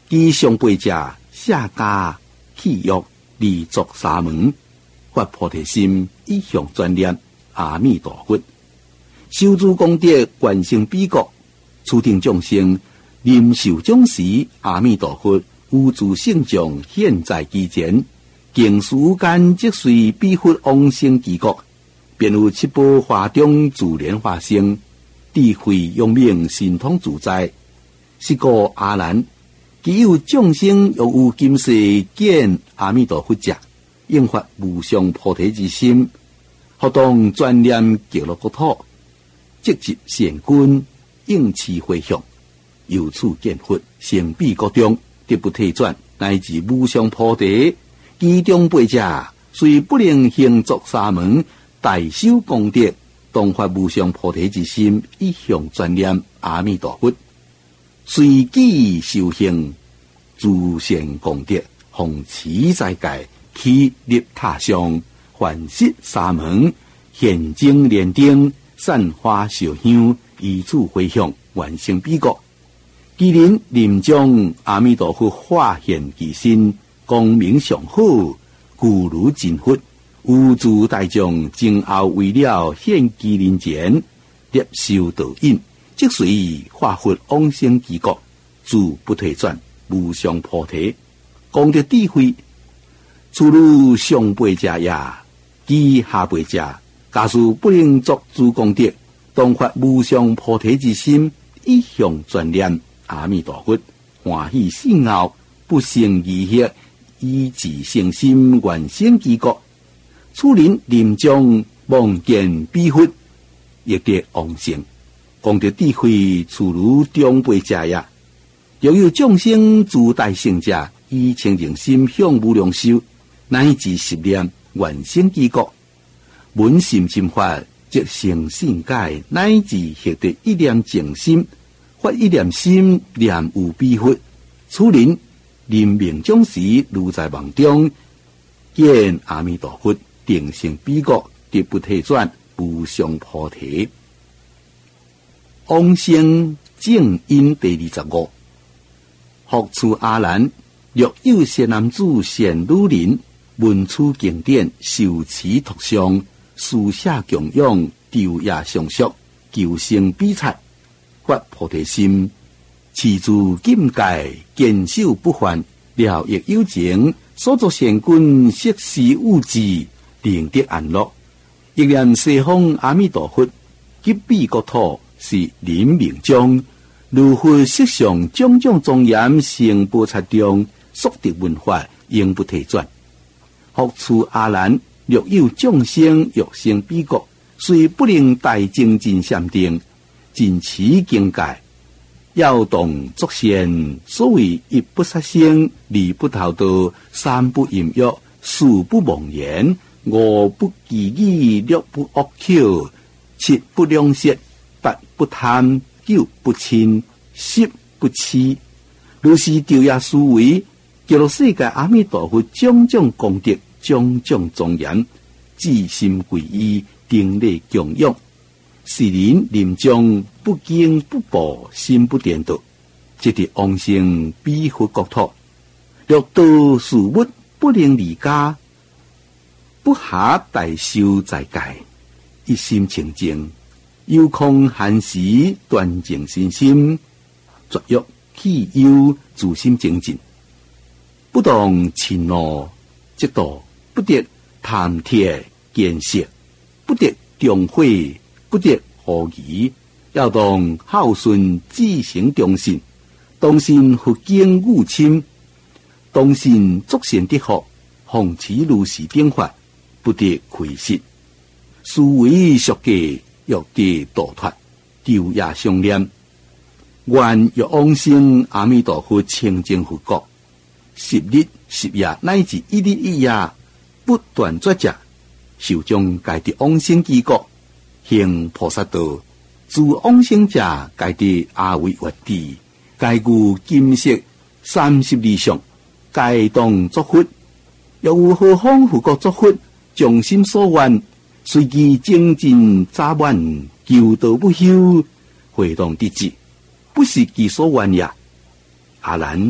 其上辈者下家契约离作沙门，发菩提心，一向专念阿弥陀佛，修诸功德，完成彼国，处定众生，临寿终时，阿弥陀佛无诸圣像现在其前，经时间即随彼佛往生其国，便有七宝华中自然化生，智慧永明，神通自在。是个阿难，既有众生，又有今世见阿弥陀佛者，应发无上菩提之心，学当专念极乐国土，积集善根，应持回向，由此见佛，成彼国中，得不退转，乃至无上菩提。其中辈者虽不能行作沙门，大修功德，当发无上菩提之心，一向专念阿弥陀佛。随机修行，诸善功德，奉持在界，起立他乡，凡失沙门，现经莲灯，散花烧香，以此回向，完成彼国。既然临终阿弥陀佛化现其身，光明上好，故如真佛，无诸大众今后为了现其人前，接受道引。即随化佛往生其国，自不退转，无上菩提，功德智慧，除如上辈者也，其下辈者，假使不能作诸功德，当发无上菩提之心，一向专念阿弥陀佛，欢喜信后，不生疑惑，以自诚心完成其国。此人临终望见彼佛，亦得往生。功德智慧，除如中辈者也。又有众生自大圣者，以清净心向无量寿，乃至十念完成其国。闻心心法，即成信解，乃至获得一念净心，发一念心，念有彼佛。此人临命终时，如在梦中见阿弥陀佛，定成彼国，得不退转，无上菩提。往生正因第二十五，复处阿难，若有善男子、善女人，闻此经典，受持托上，书写供养，昼夜相续，求生比赛，发菩提心，持住禁戒，坚守不犯，了亦有情，所作善根，悉施物质，定得安乐。亦念西方阿弥陀佛，及彼国土。是临命中，如佛色上种种庄严，成菩萨中，速得闻法，永不退转。复处阿难，若有众生欲生彼国，虽不能大精进禅定，尽持经戒，要动作善。所谓一不杀生，二不偷盗，三不淫欲，四不妄言，五不绮语，六不恶口，七不两舌，八不贪，九不嗔，十不痴。如是昼夜思维，极乐世界阿弥陀佛种种功德，种种庄严，至心皈依，定力供养。是人临终不惊不怖，心不颠倒，即得往生彼佛国土。若道事物不能离家，不下大修在界，一心清净。有空闲时，端正身心，绝欲弃忧，自心精进，不动嗔怒，即道不得贪铁见色，不得中悔，不得狐疑，要当孝顺，至诚忠信，当信佛经悟亲，当信作善的福，奉持如是正法，不得亏失，思维俗家。欲得度脱，昼夜相念，愿欲往生阿弥陀佛清净佛国。十日十夜乃至一日一夜，不断绝者，受将该得往生其国，行菩萨道。自往生者，该得阿惟越地，该具金色三十二相，该当作佛。又有何方佛国作佛，将心所愿。随其精进扎满，求道不休，回荡得志，不是其所愿也。阿难，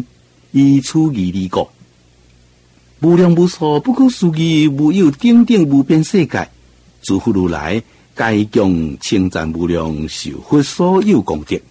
以处义离国。无量无数不可思议无有顶顶无边世界，诸佛如来该将称赞无量寿佛所有功德。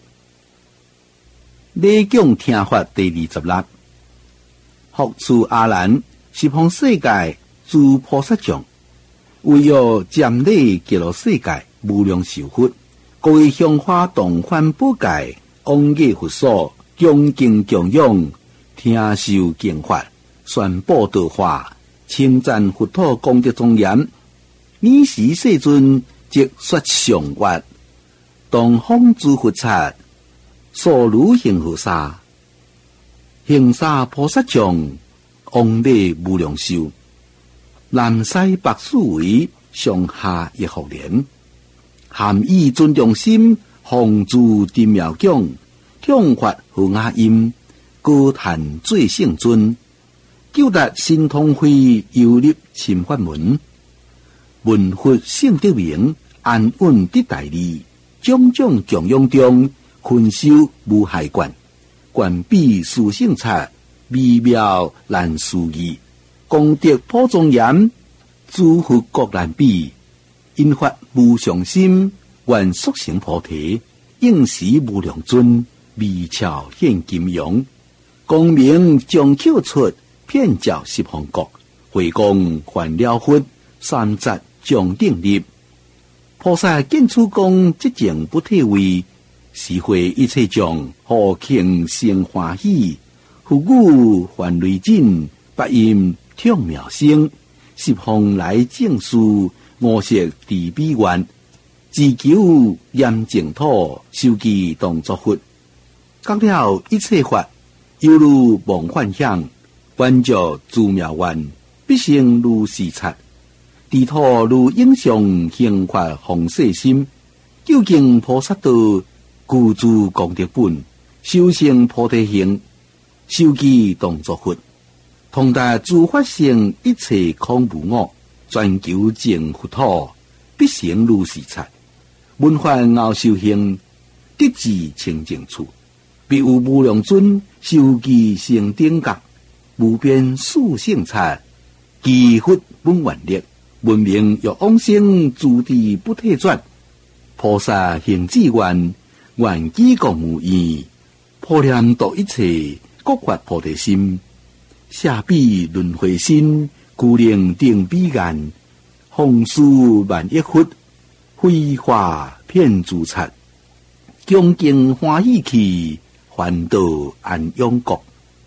礼讲听法第二十六，复次阿难，十方世界诸菩萨众，唯有瞻礼极乐世界无量寿佛，各位香花同欢宝界往谒佛所，恭敬供养，听受经法，宣布道化，称赞佛陀功德庄严。尔时世尊即说上愿，当方诸佛刹，所如行菩萨，行沙菩萨众，往谒无量寿。南西北四围，上下一福莲，含以尊重心，奉诸地妙讲，听法和雅音，歌叹最圣尊，救达神通会，游入侵法门，闻佛圣德名，安稳得大利，种种供养中，群修无害观，观比殊胜刹，微妙难思议，功德普庄严，诸佛各难比，因发无上心，愿速成菩提，应时无量尊，微巧现金阳，光明将口出，遍照十方国，回光还了佛，三匝将定立。菩萨见此光，即情不退位，是会一切众，何庆生欢喜，佛语还雷震，八音听妙声，十方来正事，五色地比愿，自求严净土，修记当作佛。觉了一切法，犹如梦幻想，观照诸妙愿，必成如是刹。地土如影像，行法弘世心，究竟菩萨道，具足功德本，修成菩提行，修记当作佛。通达诸法性，一切空无我，专求净佛土，必成如是刹。闻法熬修行，得至清净处，必有无量尊，修记成顶觉，无边殊胜刹，其佛本愿力，闻名欲往生，诸地不退转。菩萨行志愿，愿机共无异，普念度一切，各发菩提心，下彼轮回心，故令定彼岸，弘殊万亿佛，慧化遍诸刹，恭敬欢喜去，还道安永国。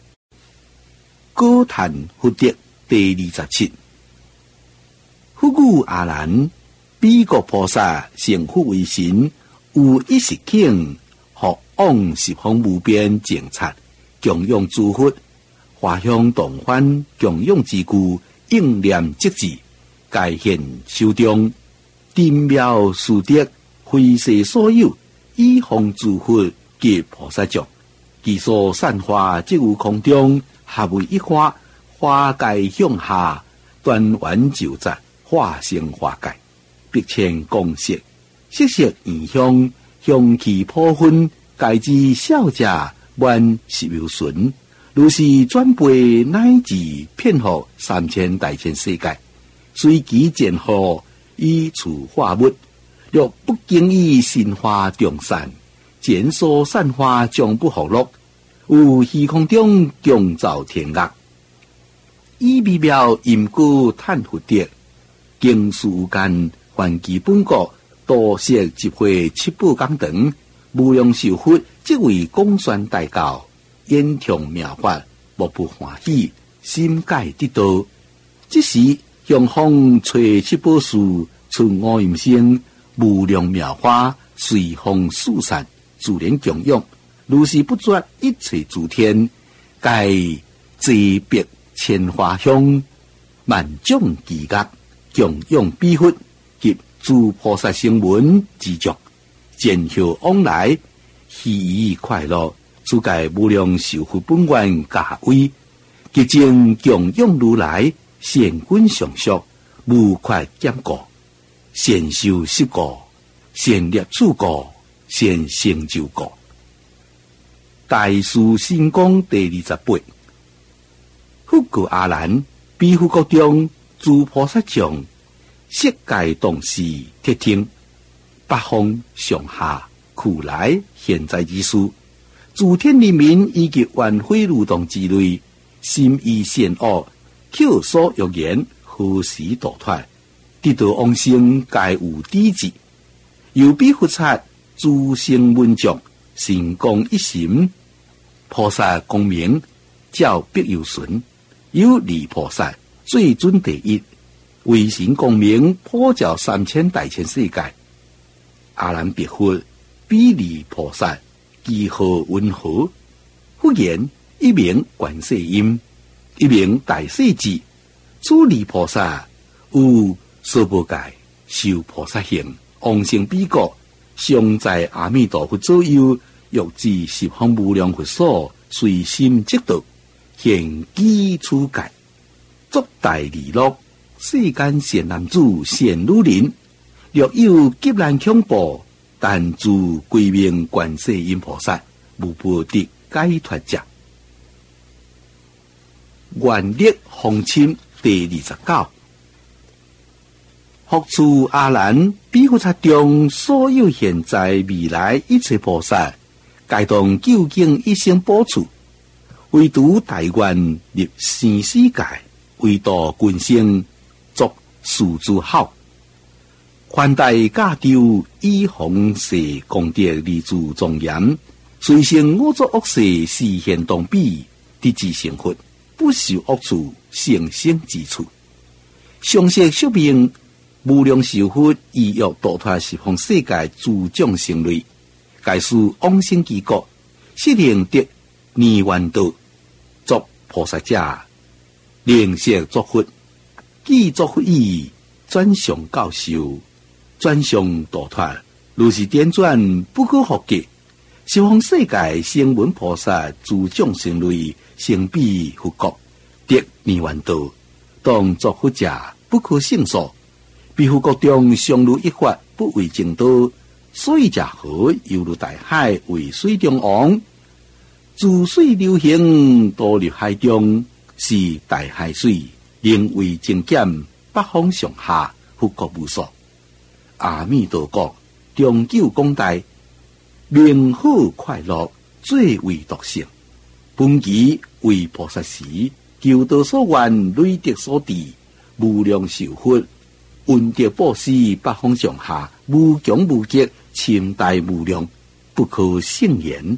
歌叹佛德第二十七。复古阿难，彼国菩萨成佛为神，有一时境，或往十方无边净刹，供养诸佛，花香同欢，供养之故，应念即至，该现修中，珍妙殊德，非世所有，以奉诸佛及菩萨众，其所散花即有空中，合为一花，花界向下，端圆就匝，化成花界，必称光色，色色异香，香气普熏，界之小者万十有纯，如是转背乃至遍覆三千大千世界，随其见好，以处化物，若不经意心花中散，见所散花将不活落，有虚空中共造天乐，以微妙音歌叹佛德，经世间还其本国，多设集会七宝讲堂，无量寿佛即为广宣大教，演唱妙法，莫不欢喜，心解得道。即时向风吹七宝树，出五音声，无量妙花随风四散，自然供养，如是不绝一切诸天，该济别千花香，万种伎乐，供养彼佛及诸菩萨声闻之众，见后往来，喜悦快乐，此界无量寿佛本愿加威，极尽供养如来，显君上属，无快减过，显修习过，显立处过，显成就过。 大事神功第二十八。佛告阿难：彼佛国中诸菩萨像，悉皆当是铁听，八方上下苦来现在之事，诸天人民以及万非如动之类，心意善恶，口所欲言，何时堕脱？得到往生，皆有知之。又彼佛刹诸圣文众，神光一心，菩萨光明照必有存。有离菩萨最尊第一，为神光明普照三千大千世界。阿难别佛，彼离菩萨其何温和？忽然一名观世音，一名大势至。此离菩萨有娑婆界修菩萨行，往生彼国，常在阿弥陀佛左右，欲至十方无量佛所，随心即道。现机出界，作大利乐，世间善男子、善女人，若有急难恐怖，但自归命观世音菩萨，无不得解脱者。愿力风侵第二十九。复次阿难，彼佛刹中所有现在未来一切菩萨，皆当究竟一生补处。唯独大愿入生死界，为度群生作事之好。宽大驾舟，以弘誓功德，立志庄严。随成我作恶事，实现当彼，得之成佛，不受恶处，成生之处。详细说明无量寿佛意欲度脱十方世界诸众生类，该是往生之国，悉令得涅槃道。作菩萨者，灵性作佛，既作佛意，转向教授，转向度脱。如是颠转，不可复极。十方世界声闻菩萨诸众生类，成彼佛国，得涅槃道。当作佛者，不可胜数。彼佛国中常如一法，不为正道。所以者河犹如大海，为水中王。自水流行，倒入海中，是大海水，令为精简，北方上下，佛国无数。阿弥陀国长久广大，名好快乐，最为独性。本期为菩萨时，求道所愿，累德所致，无量寿佛，恩德布施，北方上下，无穷无极，清大无量，不可胜言。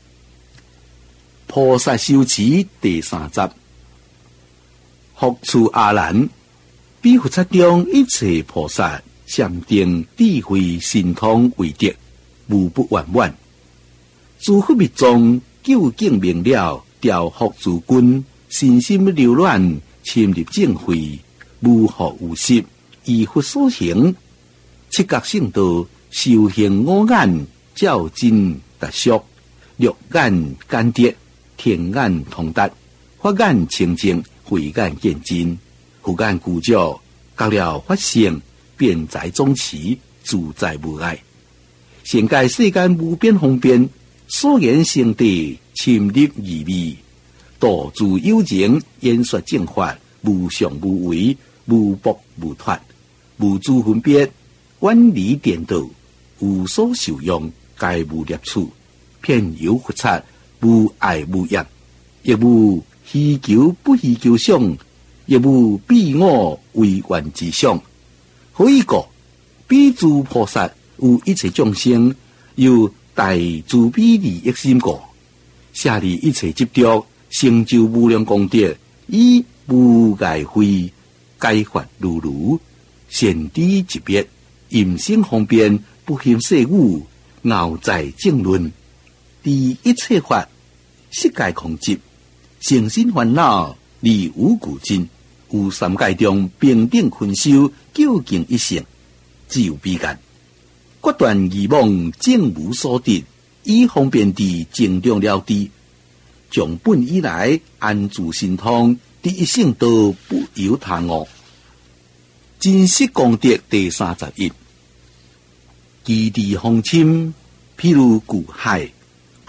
菩萨修持第三集。复次阿难，彼佛刹中一切菩萨，禅定智慧神通为德，无不圆满。诸佛密宗究竟明了，调伏诸君，身心流乱，侵入正慧，无惑无失，依佛所行，七觉圣道，修行五眼，照真达俗，六眼干德。天眼通达，法眼清净，慧眼见真，佛眼固照，觉了法性，遍在总持，自在无碍。现界世间无边方便，所言圣德，深入义理，度诸有情，演说正法，无上无为，无薄无脱，无诸分别，远离颠倒，无所受用，皆无劣处，遍游佛刹。无爱无厌，亦无希求不希求想，亦无彼我为愿之想。何以故？彼诸菩萨有一切众生，有大慈悲利益心故，舍离一切执着，成就无量功德，以无碍慧解发如如，善知级别，因生方便，不兴世语，傲在正论。第一切法，世界空寂，成心烦恼，离无故真，有三界中平等困修，究竟一性，只有彼岸。决断疑妄，正无所得，以方便地正中了地，从本以来安住心通，第一性道不由他我。真实功德第三十一，基地风侵，譬如古海。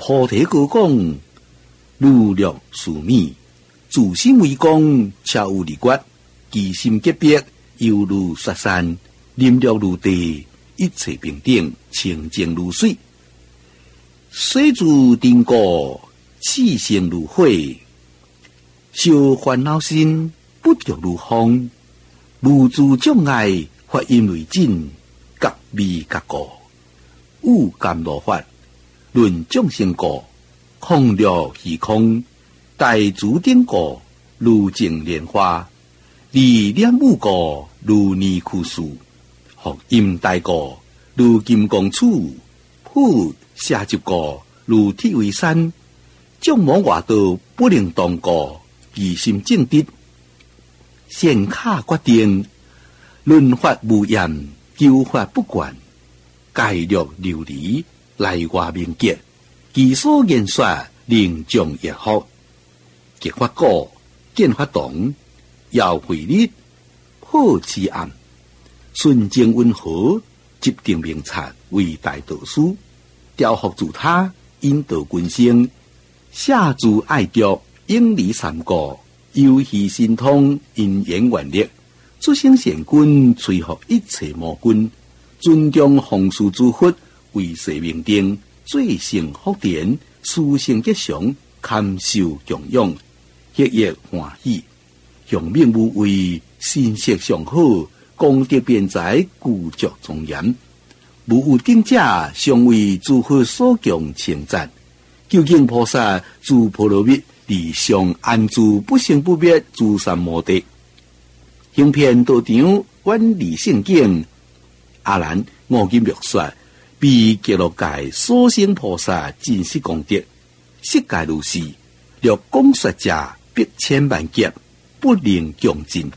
菩提高讲，如略殊美，自心为公，恰有离决，其心结别，犹如雪山，林略如地，一切平等，清净如水。水自定过，气性如火，修烦恼心，不着如风，无诸障碍，发因为尽，各味各过，无甘罗法，论众生过，空了虚空，大珠顶过，如镜莲花，离念无过，如泥枯树，福音大过，如金刚杵，普下集过，如铁围山，众魔外道不能当过，其心正直，显卡决定，论法无厌，求法不惯，戒律流离，内外明洁，其所言说，令众悦福，结法果，见法动，要慧力，破痴暗，纯净温和，集定明察，为大道师，调伏自他，引导群生，下诸爱教，应理三过，游戏心通，因缘愿力，出生贤君，摧伏一切魔君，尊重弘誓诸佛，为世明定，最胜福典，殊胜吉祥，堪受供养，日日欢喜，雄命无畏，心色上好，功德辩才，故作庄严，无有顶者，常为诸佛所供称赞。究竟菩萨诸婆罗蜜，离上安住不生不灭，诸三摩地，行遍道场，远离圣境。阿难，我今略说，比极乐界所生菩萨真实功德，世界如是，略讲说者百千万劫，不能穷尽。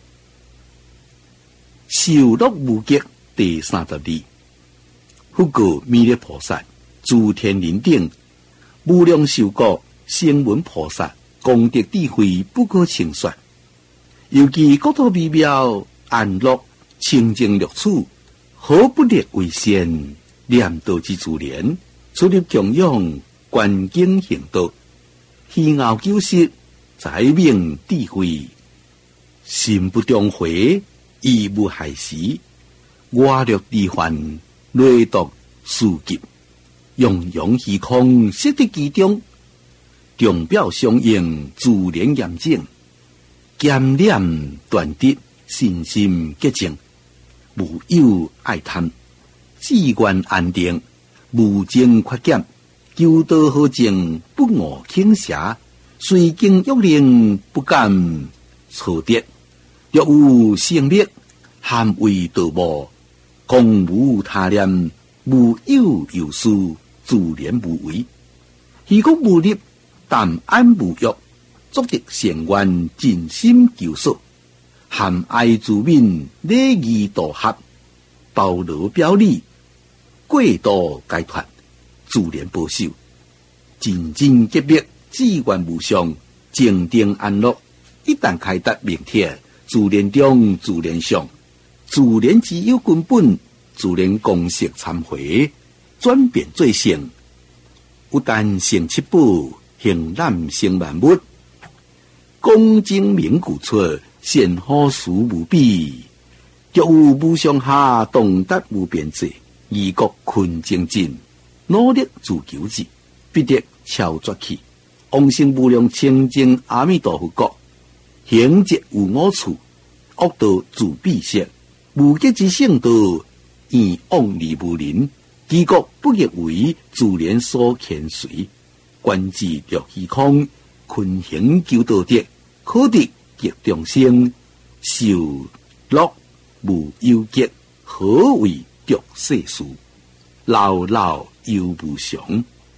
受乐无极第三十二，复告弥勒菩萨，诸天人等，无量寿国声闻菩萨，功德智慧不可轻说。尤其国土美妙，安乐清净乐处，何不列为先？念道之自然，出入供养，观景行道，虚傲求实，才明智慧，心不中回，意不害时，我略地幻，雷毒数劫，洋洋虚空，悉在其中，众表相应，自然严正，坚念断德，信心洁净，无有爱贪，志愿安定，无争缺减，求道好正，不讹倾斜，随经欲令，不敢错跌，若有胜力，捍卫道路，空无他念，无有有事，自然无为。虚空无力，但安无欲，作得善愿，尽心求索，含爱自悯，礼仪道合，包罗表里，过度解脱，自然保守，真真结别，志愿无上，静定安乐。一旦开达明帖，自然中，自然上，自然之有根本，自然公式参回，转变最胜。不但成七宝，行染成万物，公正明故出，善好事无比，若有无上下，动达无边际，异国困精进，努力自求之，必得超绝去。往生无量清净阿弥陀佛国，行者无我处，恶道自闭塞，无极之圣道，以妄离无人，其国不亦为自然所牵随，观自略虚空，群行求道德，可得极众生，受乐无忧结，何为极世事？老老又无常。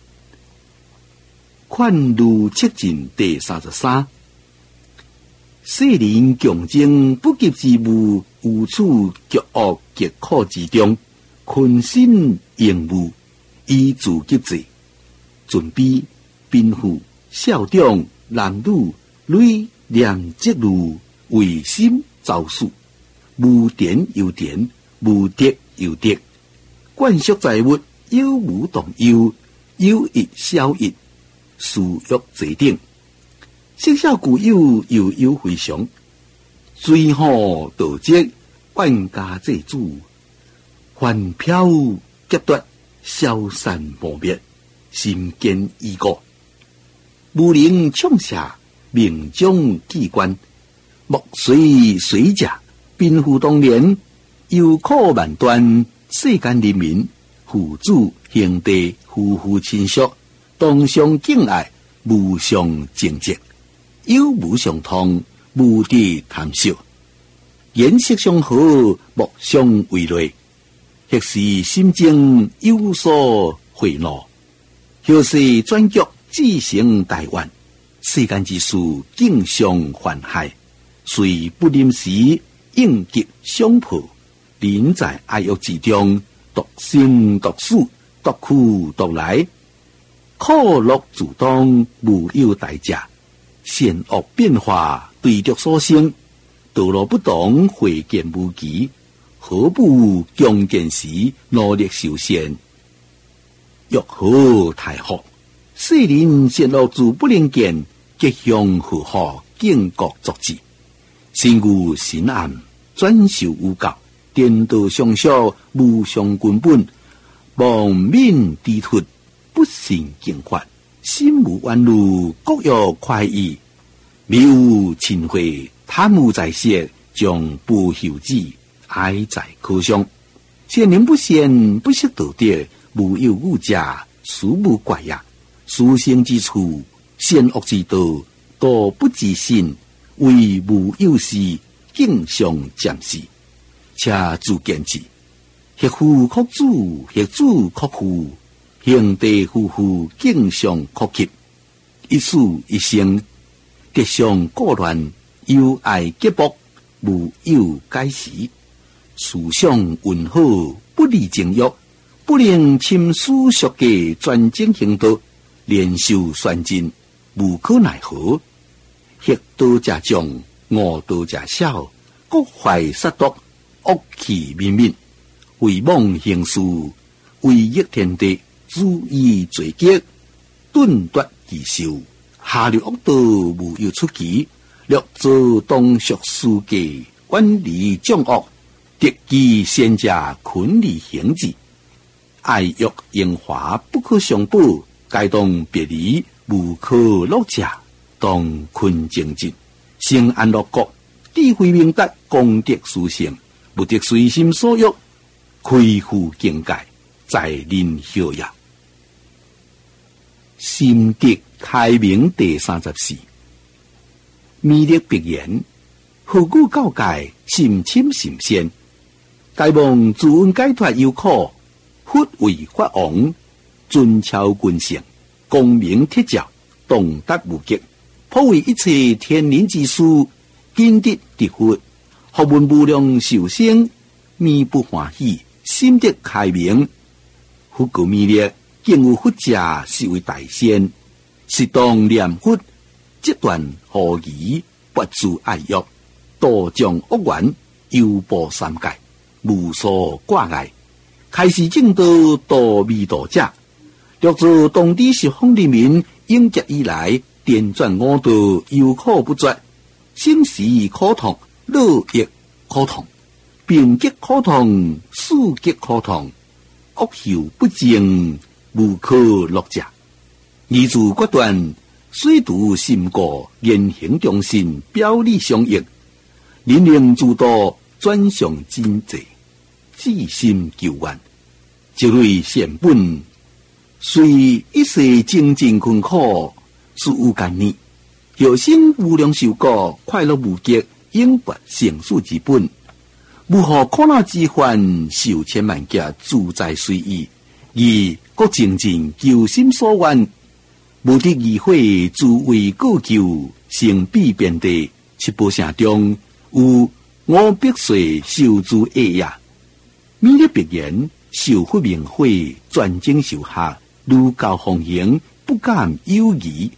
劝如切尽第三十三，世人强争不及之物，无处极恶极苦之中，困身应物，以自急制，准备贫富少长男女累量积路，为心造数，无典有典，无德有德，灌输财物有无动忧， 有益消益，事欲齐定。色效具有悠悠回常，追好道节，万家祭祖，欢飘劫夺，消散磨灭，心坚意固。无能创下命中机关，莫随随甲，宾赴当年，忧苦万端，世间人民，父子兄弟，夫妇亲属，同相敬爱，无相正直，有无相通，无地贪惜，颜色相好，莫相为累，或是心境有所回怒，或是转局自成大愿，世间之事敬相烦害，虽不临时应急相破，人在爱欲之中，独生独死，独苦独来，苦乐自当，无有代价。善恶变化，对着所生，道路不同，慧见无期，何不强健时努力修仙？欲好太福，世人善恶自不能见，吉祥和好，建国作志，身无神暗，转受无教，颠倒相续，无相根本，亡命低脱，不信经法，心无弯路，各有快意，迷无亲会，贪无在先，将不休止，哀在可伤。贤人不贤，不识道德，无有误假，殊无怪也。殊胜之处，善恶之道，多不自信，为无有事，敬上暂时，且自见之。ฮ็父克子，ฮ็子克父，兄弟夫妇敬上克吉，一死一生，吉祥果乱，有爱结薄，无有改时。思想温和，不离情欲，不能亲师学艺，专精行道，连受算尽，无可奈何。ฮ็道者众，恶道者少，各怀杀毒，恶气绵绵，为妄行事，违逆天地，恣意罪极，顿夺其寿，下流恶道，无有出奇，略做当属世界，远离众恶，得其贤者，群离行之。爱欲荣华，不可相保，该当别离，无可乐者，当困精进，生安乐国，智慧明达，功德殊胜，不得随心所欲，开赴境界，在人逍遥。心得开明第三十四，弥勒别言，何故告诫，心深心仙，该望自恩解脱忧苦，佛为法王，尊超君圣，光明铁照，洞达无极，普为一切天人之事，今得得佛，学问无量受生，面不欢喜，心得开明。佛告弥勒，敬有佛者，是为大仙，是当念佛，截断何疑，不自爱欲，度将恶缘，犹报三界，无所挂碍，开示正道，度弥陀者，略做当地十方人民永劫以来，颠转五道，忧苦不绝，生死苦痛，乐亦苦痛，病极苦痛，死极苦痛，恶修不净，无可乐者。二字决断，虽读心过，言行忠信，表里相应，人令诸多，转向真济，至心求愿，积累善本，虽一世精进困苦，是无间呢，有心无量寿果，快乐无极，永拔成事之本。如何苦恼之患，受千万劫，自在随意，而各精进求心所愿，无得议会，自为告救，成必遍地，七宝城中有五百岁受诸恶也。弥勒别言，受佛名慧，专精修学，如教奉行，不敢有疑。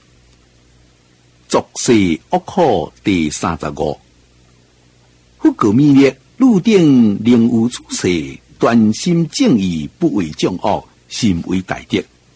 作世恶苦第三十五。佛告弥勒，汝等仍有处世，专心正义，不为众恶，心为大德。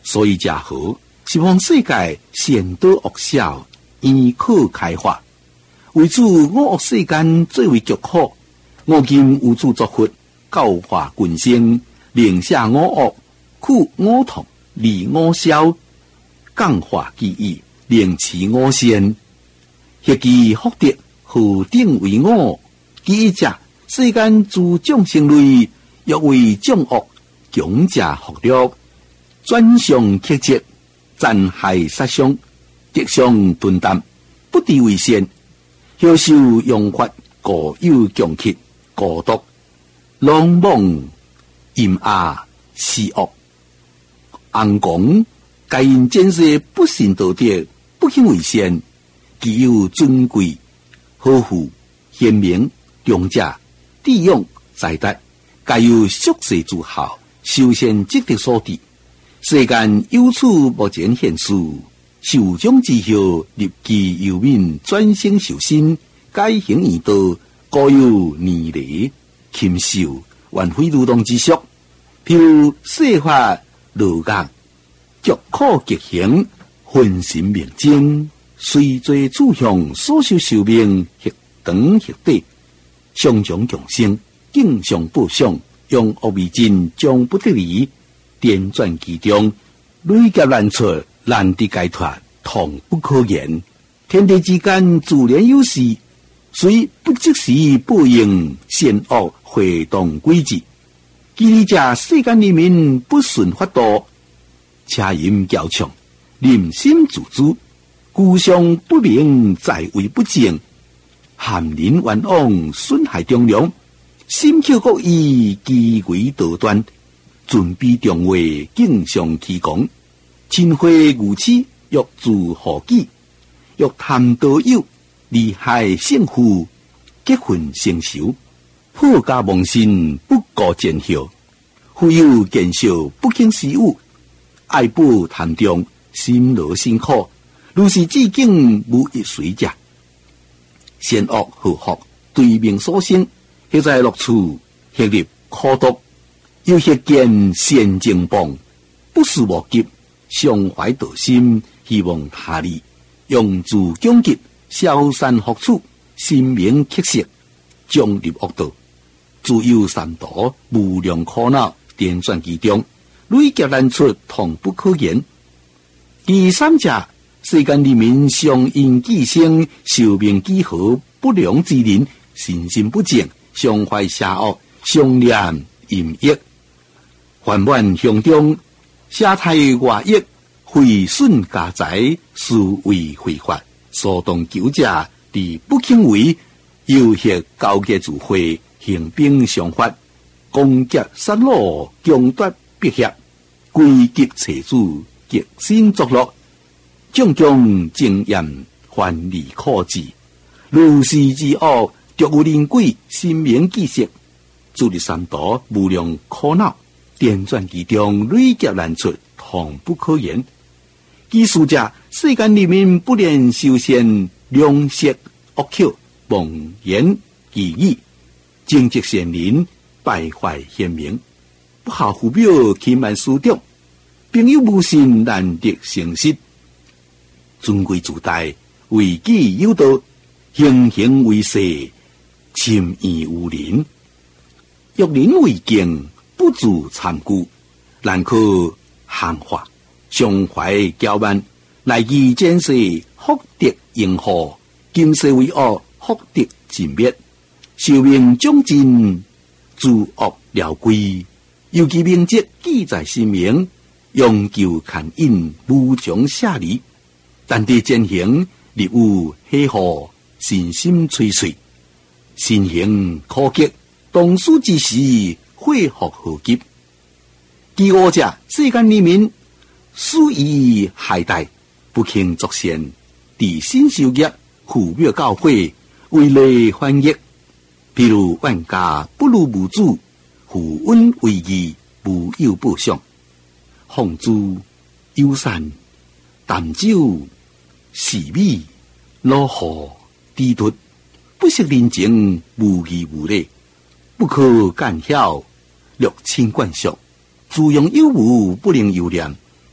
所以才好，希望世界善多恶少，依可开发。为此，我恶世间最为极苦。我今有主作佛，教化群生，令下我恶，苦我痛，利我消，降化记忆，令持我善。迄记福德，何等为我？记忆者，世间诸众生类，欲为众恶，强者福禄，转向克节，残害杀伤，德相顿淡，不敌为善。修修用法，各有强克，孤独，狼莽，淫压，施恶，硬讲，皆因见识不信道德，不肯为善，具有尊贵、好富、贤明、忠者、智勇、才达，皆有宿世之效，修善积德所致。世间有处目前现世。受奖之后，立即由民转生受身，改行易道，各有年礼、禽兽、万非流动之俗。譬如世法落恶，绝苦极行，浑身明精，随罪主向，所受寿命，或长或短，上将强生，敬上报上，用恶为尽，将不得离，颠转其中，累劫难出。难敌解脱，痛不可言。天地之间自然有事，虽不即时报应，善恶会动轨迹。既理者世间人民不顺法度，车淫骄纵，nim心自主，故相不明，在位不正，含人冤枉，损害忠良，心口各异，机为道端，尊卑重位，敬上其功。亲惠愚痴，欲助何己？欲贪道友，利害胜负，结婚成仇，破家亡身，不顾前效。富有见少，不肯施物，爱不贪重，心劳辛苦。如是至境，无一随者。善恶和福，对命所生，迄在乐处，迄入苦毒，又迄见善正棒，不思无急。常怀道心，希望他利，用自攻击，消散福处，心明克色，将入恶道，自有三毒，无量苦恼，颠转其中，累劫难出，痛不可言。第三者，世间人民常因寄生，寿命几何，不良之人，心心不正，常怀邪恶，常念淫欲，烦满胸中。下太外役，毁损家财，实为非法。所动求者，敌不肯为，有血交结自会，行兵相发，攻击杀戮，强夺逼胁，归结邪主，极心作乐，种种经验，还离可治。如是之恶，绝无人鬼，心明记识，自立三毒，无量苦恼。颠转其中，累劫难出，痛不可言。记述者，世间人民不念修善，良舌恶口，妄言绮语，正直善人，败坏贤明，不孝父表，欺瞒师长，朋友无信，难得诚实，尊贵自大，为己有道，行行为势，深义无人，欲人为敬。不自参顾，难可行化，常怀骄慢，乃至前世福德应好，今世为恶，福德尽灭，寿命将尽，诸恶了归，尤其明节记在心明，永久看印，无从下离，但地践行，立有喜好，信心垂垂，心行可极，当书之时。恢复和急，第五者，世间人民疏于害待，不肯作善，地心受业，虎表教诲，为利反逆。譬如万家不如无主，富温为义，无有报相，放诸友善，淡酒喜美，老何低毒，不识人情，无义无礼，不可干晓。六亲惯俗，自用有无，不能有念，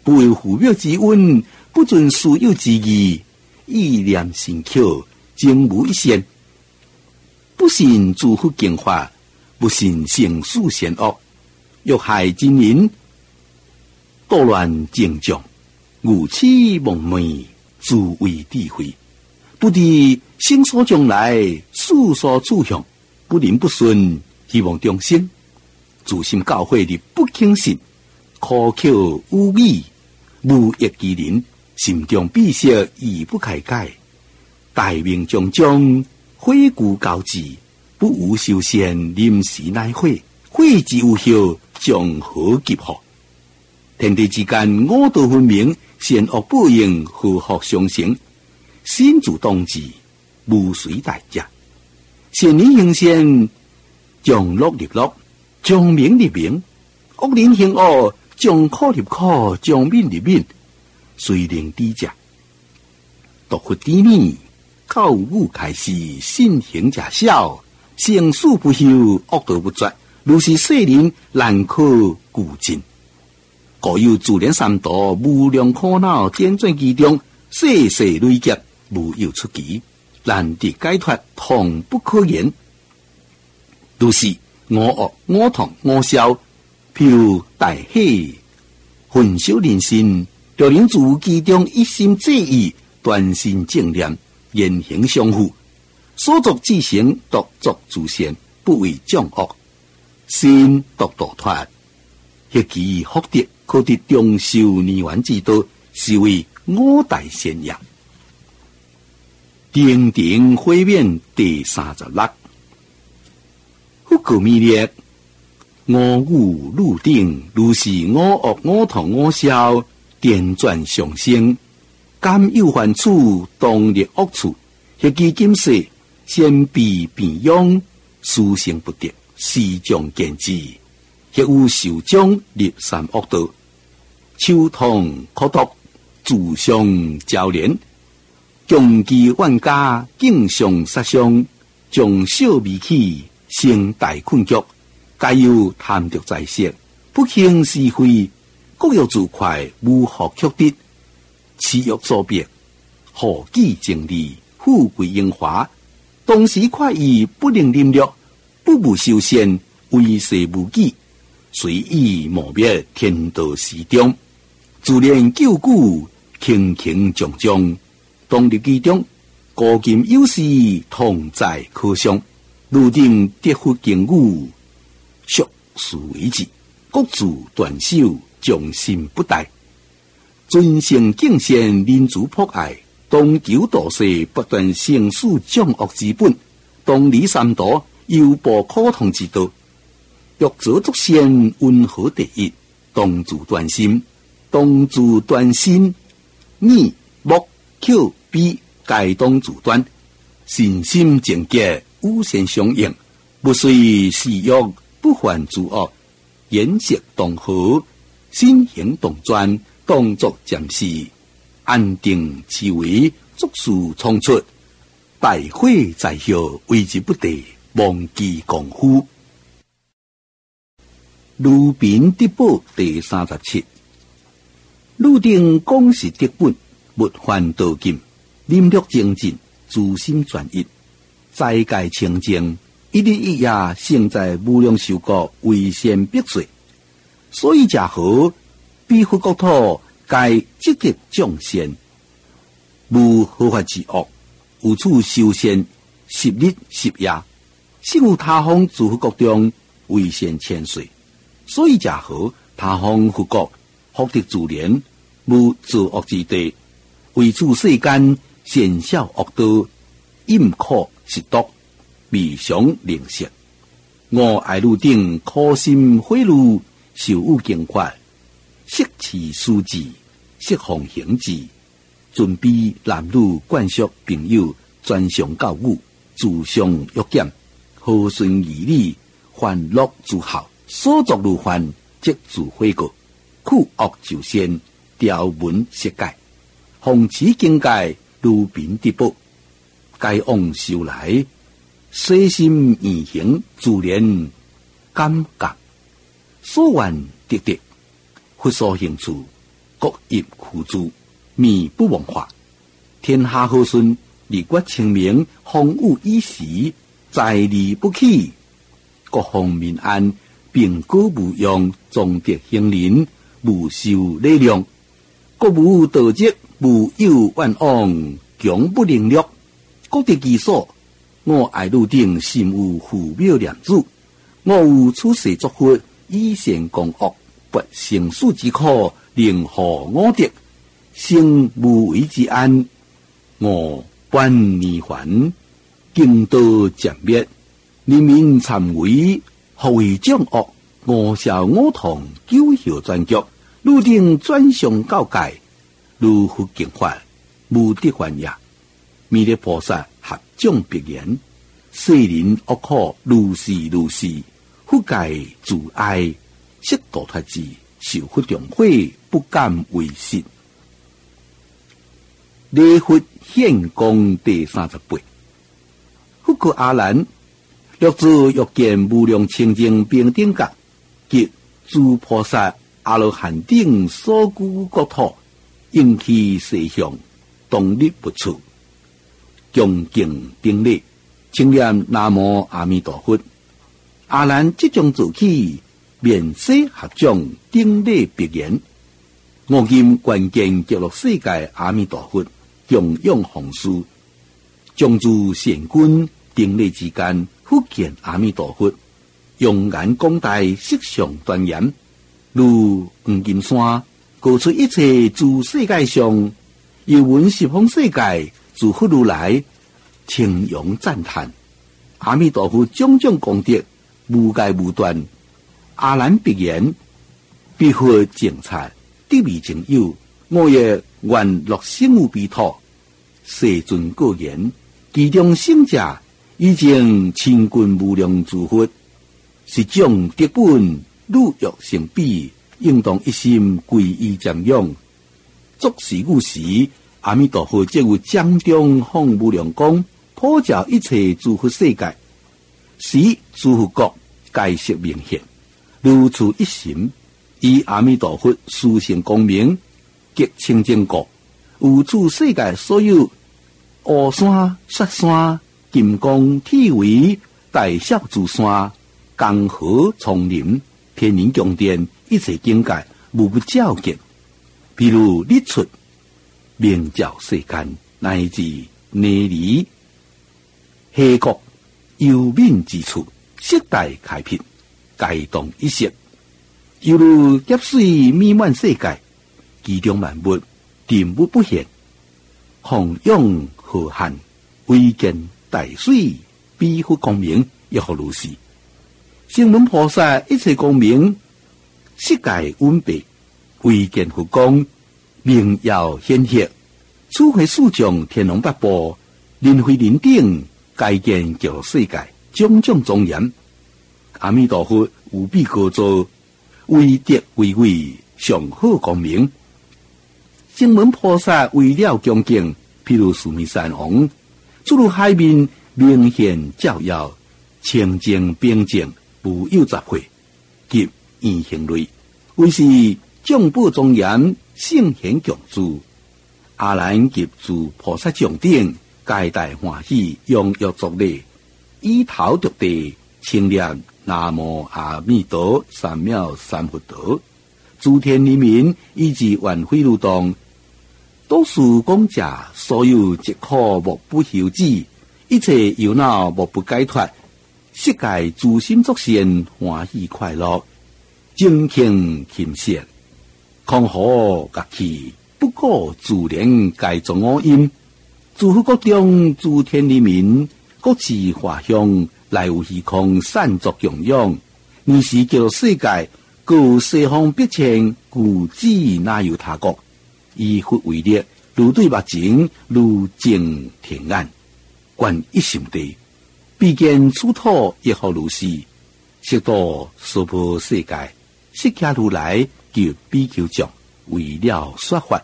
不为虎庙之恩，不遵私有之义，意念心巧，精无一线。不信诸佛经法，不信成事善恶，欲害真人，捣乱正常，误痴蒙昧，自为智慧。不知生所将来，事所处向，不灵不顺，希望众生自心教诲的不轻信，苛刻无义，无益其人，心中闭塞而不开解，大名将将，毁故交之，不无修善，临时乃毁，毁之有效，将何及乎？天地之间，我道分明，善恶报应，和合相成。心主当之，无随代价。善人行善，将乐立乐，将名立名；恶人行恶，将苦立苦，将mind立mind。虽能抵价，独佛知命，口误开示，信行假效，成事不休，恶道不绝。如是世人，难可固尽。各有自然三毒，无量苦恼辗转其中，世世累劫。无有出奇，难得解脱，痛不可言。如是我恶、我痛、我笑，譬如大喜，混淆人心，着人自其中一心正意，断心正念，言行相符，所作之行，独作自善，不为障恶，心独度脱，迄其福德，可得长寿年圆之道，是为我大善业。定定会面第三十六，不可迷劣，我悟入定，如是我恶我痛我笑，颠转上升，甘有犯处，当立恶处，迄其今世先避变用，殊成不得，时将见之，迄有受将立三恶道，秋痛苦毒，自相交连。强其万家，敬上杀伤，将小微起，成大困局。皆有贪得在色，不轻是非，各有自快，无何曲折。此欲所别，何计正利，富贵荣华。当时快意，不能领略，不务修善，为世无己，随意磨灭，天道始终。自恋救故，轻轻重重。当立其中，古今有事，同在可想。如定得佛经语，属事为之，各自断手，将心不怠。尊诚敬善，民主博爱，当求道世，不断成事降恶之本。当离三毒，犹报苦痛之道。欲做作善，温和第一。当自断心，当自断心，耳目口鼻皆当自断，心心净洁，无善相应，不随私欲，不犯诸恶，言色当和，心行当专，当作暂时，安定其为，作事冲出，大火在后，为之不得，忘记功夫。鲁宾德宝第三十七，鲁定讲是德本，不犯道禁。临略精进，自心专一，在界清净，一日一夜，胜在无量寿国，为善必遂。所以假好，必佛国土，该积极众善，无合法之恶，有处修善，十日十夜，幸有他方诸佛国中，为善千岁。所以假好，他方佛国，福德自然，无作恶之地，为处世间。善小恶道，阴苦实毒，未尝灵色。我爱路顶苦心毁路，受有经法，识其书字，识奉行之，准备男女眷属朋友，专上教育，自相约检，和顺义理，欢乐自好，所作如犯，即自悔过，苦恶就善，条文设解，奉持境界。如宾德宝，该往修来，细心言行，自然感觉，所愿得得，佛所行处， 各业苦诸，密不忘化。天下和顺，日月清明，风雨已时，财利不起，国防民安，并国无用，宗德兴林，无受累量。国无道节，无有万往，强不凌略。国的基所，我爱路顶，心有父表良主。我有处世作福，以善攻恶，不成事之可，令何我得，生无为之安。我万年还，经道渐灭，人民参为，何为障恶？我笑我同，九孝专局，路顶转向告界，如佛经法，无得还也。弥勒菩萨合掌别言：世人恶苦，如是如是，佛界自爱，悉度脱之，受佛重悔，不敢为实。礼佛献功第三十八。复告阿难：若自欲见无量清净平等觉，即诸菩萨阿罗汉等所居国土，应其世相，当立不处，恭敬顶礼，称念南无阿弥陀佛。阿难即将做起，面色合掌顶礼别言：我今关键极乐世界阿弥陀佛，供养弘事，将诸贤君顶礼之间，复见阿弥陀佛，容颜广大，色相端严，如黄金山，高出一切诸世界上，又闻十方世界诸佛如来称扬赞叹。阿弥陀佛种种功德，无界无端。阿难别言：彼佛净察，得未曾有，我也愿乐生无彼土。世尊告言：其中圣者已经千军无量诸佛，是将德本如欲成彼，应当一心皈依瞻仰。作是故时，阿弥陀佛即有掌中放无量光，普照一切诸佛世界，使诸佛国皆悉明显。如此一心，以阿弥陀佛殊胜光明，极清净国，有诸世界所有乌山、雪山、金刚、铁围、大小诸山、江河、丛林、天人宫殿，一切境界无不照见。譬如日出，明照世间，乃至内里、黑国、幽冥之处，色带开辟，皆动一色。犹如劫水弥漫世界，其中万物定物不现，洪涌浩瀚，威见大水，彼佛光明，亦何如是？声闻菩萨一切光明，世界温白，威见佛光，明耀显赫。此回数众天龙八部，人非人顶，皆见极乐世界种种庄严。阿弥陀佛无比高造，威德巍巍，上好光明。声闻菩萨为了恭敬，譬如须弥山王，诸如海面明显照耀，清净平静，无有杂秽，及异形类，为是众宝庄严，圣贤共住。阿难及诸菩萨众等，皆大欢喜，踊跃作礼，以头着地，称念南无阿弥陀三藐三菩提。诸天人民以至万非如动，多数讲者，所有疾苦莫不休止，一切忧恼莫不解脱。世界诸心作善，欢喜快乐，精勤勤善，康和乐器，不过自然皆作我因。诸佛国中诸天人民，各自华香，来有虚空散作供养。你是极乐世界，故西方必称，故知哪有他国？以佛为例，如对目前，如镜天眼，观一心地，必见此土亦何如是？悉度娑婆世界，释迦如来及比丘众，为了说法。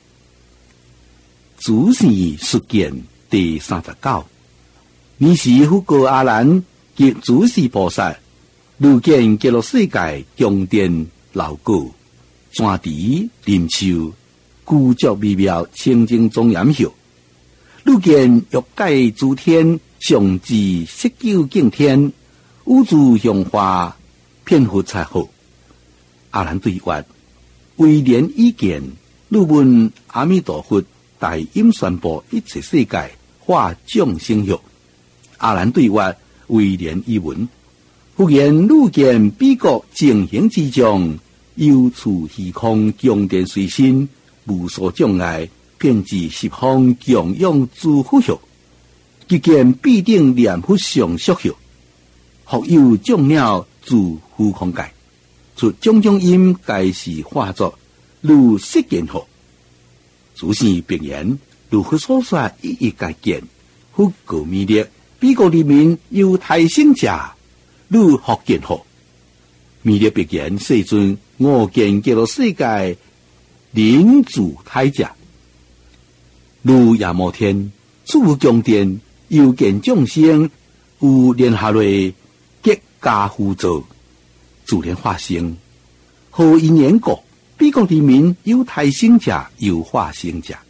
祖师述见第三十九。你是复告阿难及祖师菩萨，如见极乐世界宫殿牢固， 泉池林树，古竹微妙，清净庄严秀。路见欲界诸天，上至十九敬天，五祖香花，遍佛才好。阿难对曰：为莲已见，汝闻阿弥陀佛大音宣布一切世界化众生欲。阿难对曰：为莲已闻。忽然路见彼国正行之中，有处虚空，强电随身，无所障碍，遍至十方，供养诸佛学。即见必定念佛上宿学，复有众鸟住虚空界，出种种因，皆是化作如色见佛。诸是别言，如佛所说，一一皆见。复告弥勒，彼国人民有大圣者，如何见佛？弥勒别言，世尊，我见极乐世界灵住太者，如夜摩天，诸宫殿，又见众生，有莲下类，结家互助，自然化生。何因缘故？彼国人民有大圣者，有化生者。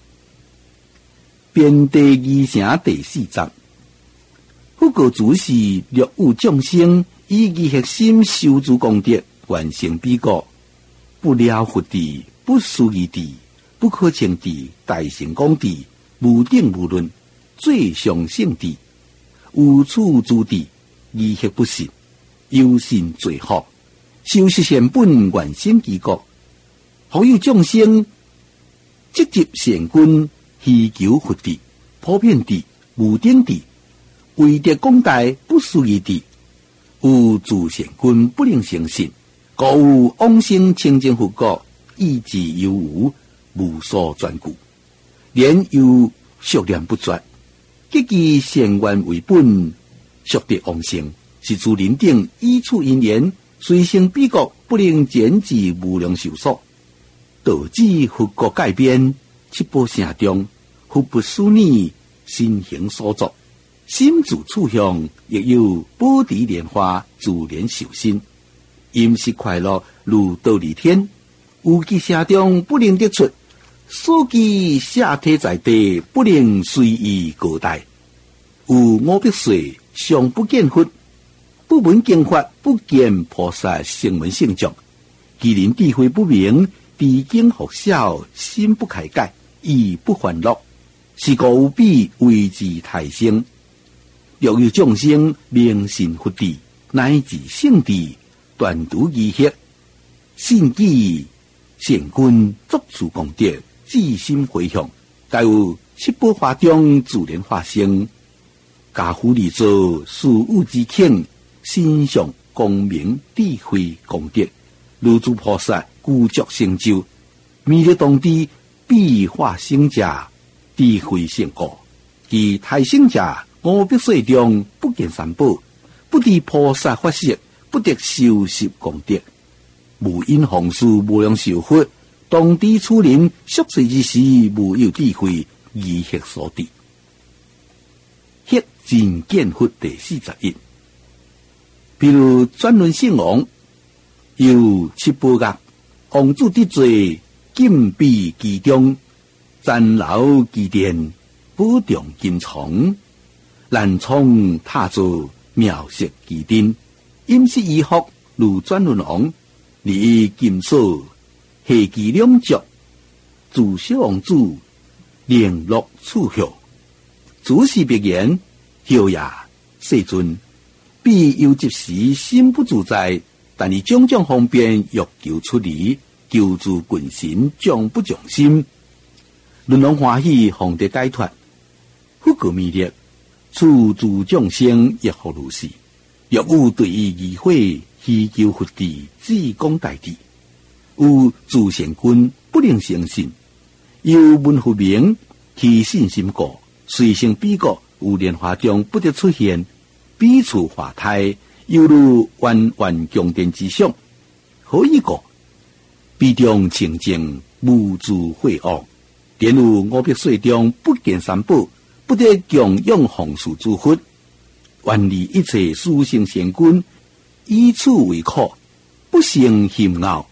编第二城第四章。不过主是略有众生，以其核心修诸功德，完成彼国不了佛地，不思议地，不可称地，大成功地，无定无论，最上圣地，无处诸地，以核不信，有信最好，修习善本，完成其国。好有众生积集善根，希求佛地，普遍地，无定地。为得功大，不思议地，有自善根不能成信，故有往生清净佛国，意志犹无，无所专顾，连有修炼不绝，积其善愿为本，速得往生，是自人定依处因缘，随生彼国，不能减至无量寿数，导致佛国改变，七宝城中，佛不思念，心行所作。心自处向，亦有宝地莲花，自然受心。饮食快乐如倒立天，有其城中不能得出，所记下体在地，不能随意高大。有五百岁，尚不见佛，不闻经法，不见菩萨声闻性状。其人智慧不明，知经学晓，心不开解，意不欢乐，是故有彼为之太生。若有众生明信佛地，乃至圣地，断除疑惑，信记善根，作出功德，至心回向，皆有七宝华中自然化生。家父立作，事物之庆，心上光明，智慧功德，如诸菩萨具足成就。弥勒当地必化生者，智慧胜过，其太生者。五百岁中不见三宝，不知菩萨法识，不得修习功德，无因弘事，无量寿佛。当地处人宿世之时，无有智慧，疑惑所致。迄真见佛第四十一。比如转轮圣王，有七宝额，王主得罪，禁闭其中，暂留其殿，保重金床。南冲踏足妙色其丁，饮食衣服如转轮王，离金锁下其两足，自小王主联络处学，主是别言，后也世尊，必有一时心不自在，但以种种方便欲求出离，求助群神，将不将心，轮王欢喜，方得解脱，不告弥勒。处诸众生亦复如是，若有对于疑惑，希求佛地，至功大地，有自善根不能成信，有闻佛名，其信心过，随成彼国，有莲花中不得出现，彼处化胎，犹如弯弯宫殿之上，何以故？彼中清净，无诸秽恶，连有五百岁中不见三宝。不得供养弘事诸佛，愿离一切殊胜善根，以此为苦，不生嫌傲，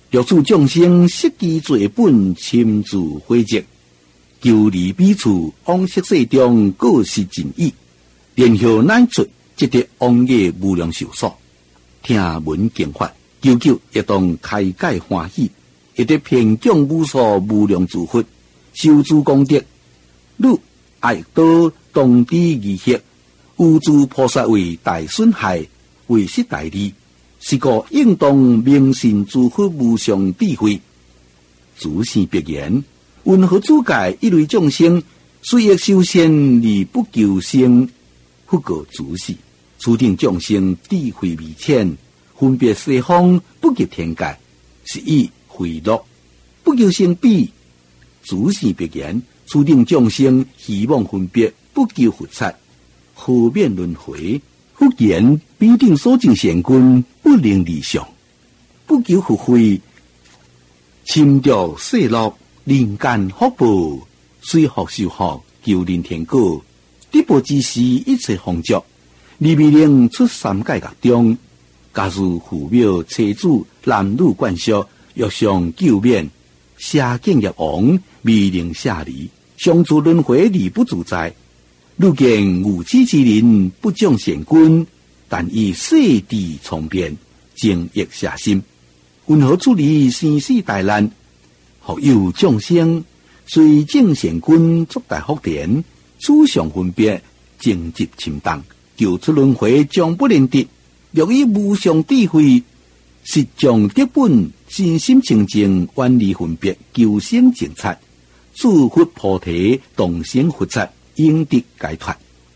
六祖众生设计做本，亲自回籍，求离彼处，往昔世中各是尽意，然后乃出，即得往业无量寿所。听闻经法，久久亦当开解欢喜，亦得偏降无数无量诸佛，修诸功德，汝爱多当知义业，有诸菩萨为大损害，为失大利。是个应当明信诸佛无上智慧。祖师别言：云何诸界一类众生，虽欲修仙而不求生？不过祖师此定众生智慧未浅，分别西方不及天界，是以回落不求生彼。祖师别言：此定众生希望分别，不求佛刹，何免轮回？忽然必定所证善根，不能理想，不求福慧，侵夺世乐，人间福报，虽福受福，求人天果，得报之时，一切丰足。你未能出三界各中，假如父母妻子男女眷属，欲上救免，下敬业王，未能下离，相处轮回而不自在。如见无知之人不讲善根，但以世地重变，正业下心，云何处理生死大难？何有众生虽正善根，作大福田，处上分别，正直侵当，求出轮回，将不能得。若以无上智慧，实将得本，心心清净，远离分别，求生净察，诸佛菩提，同生佛刹，应得解脱。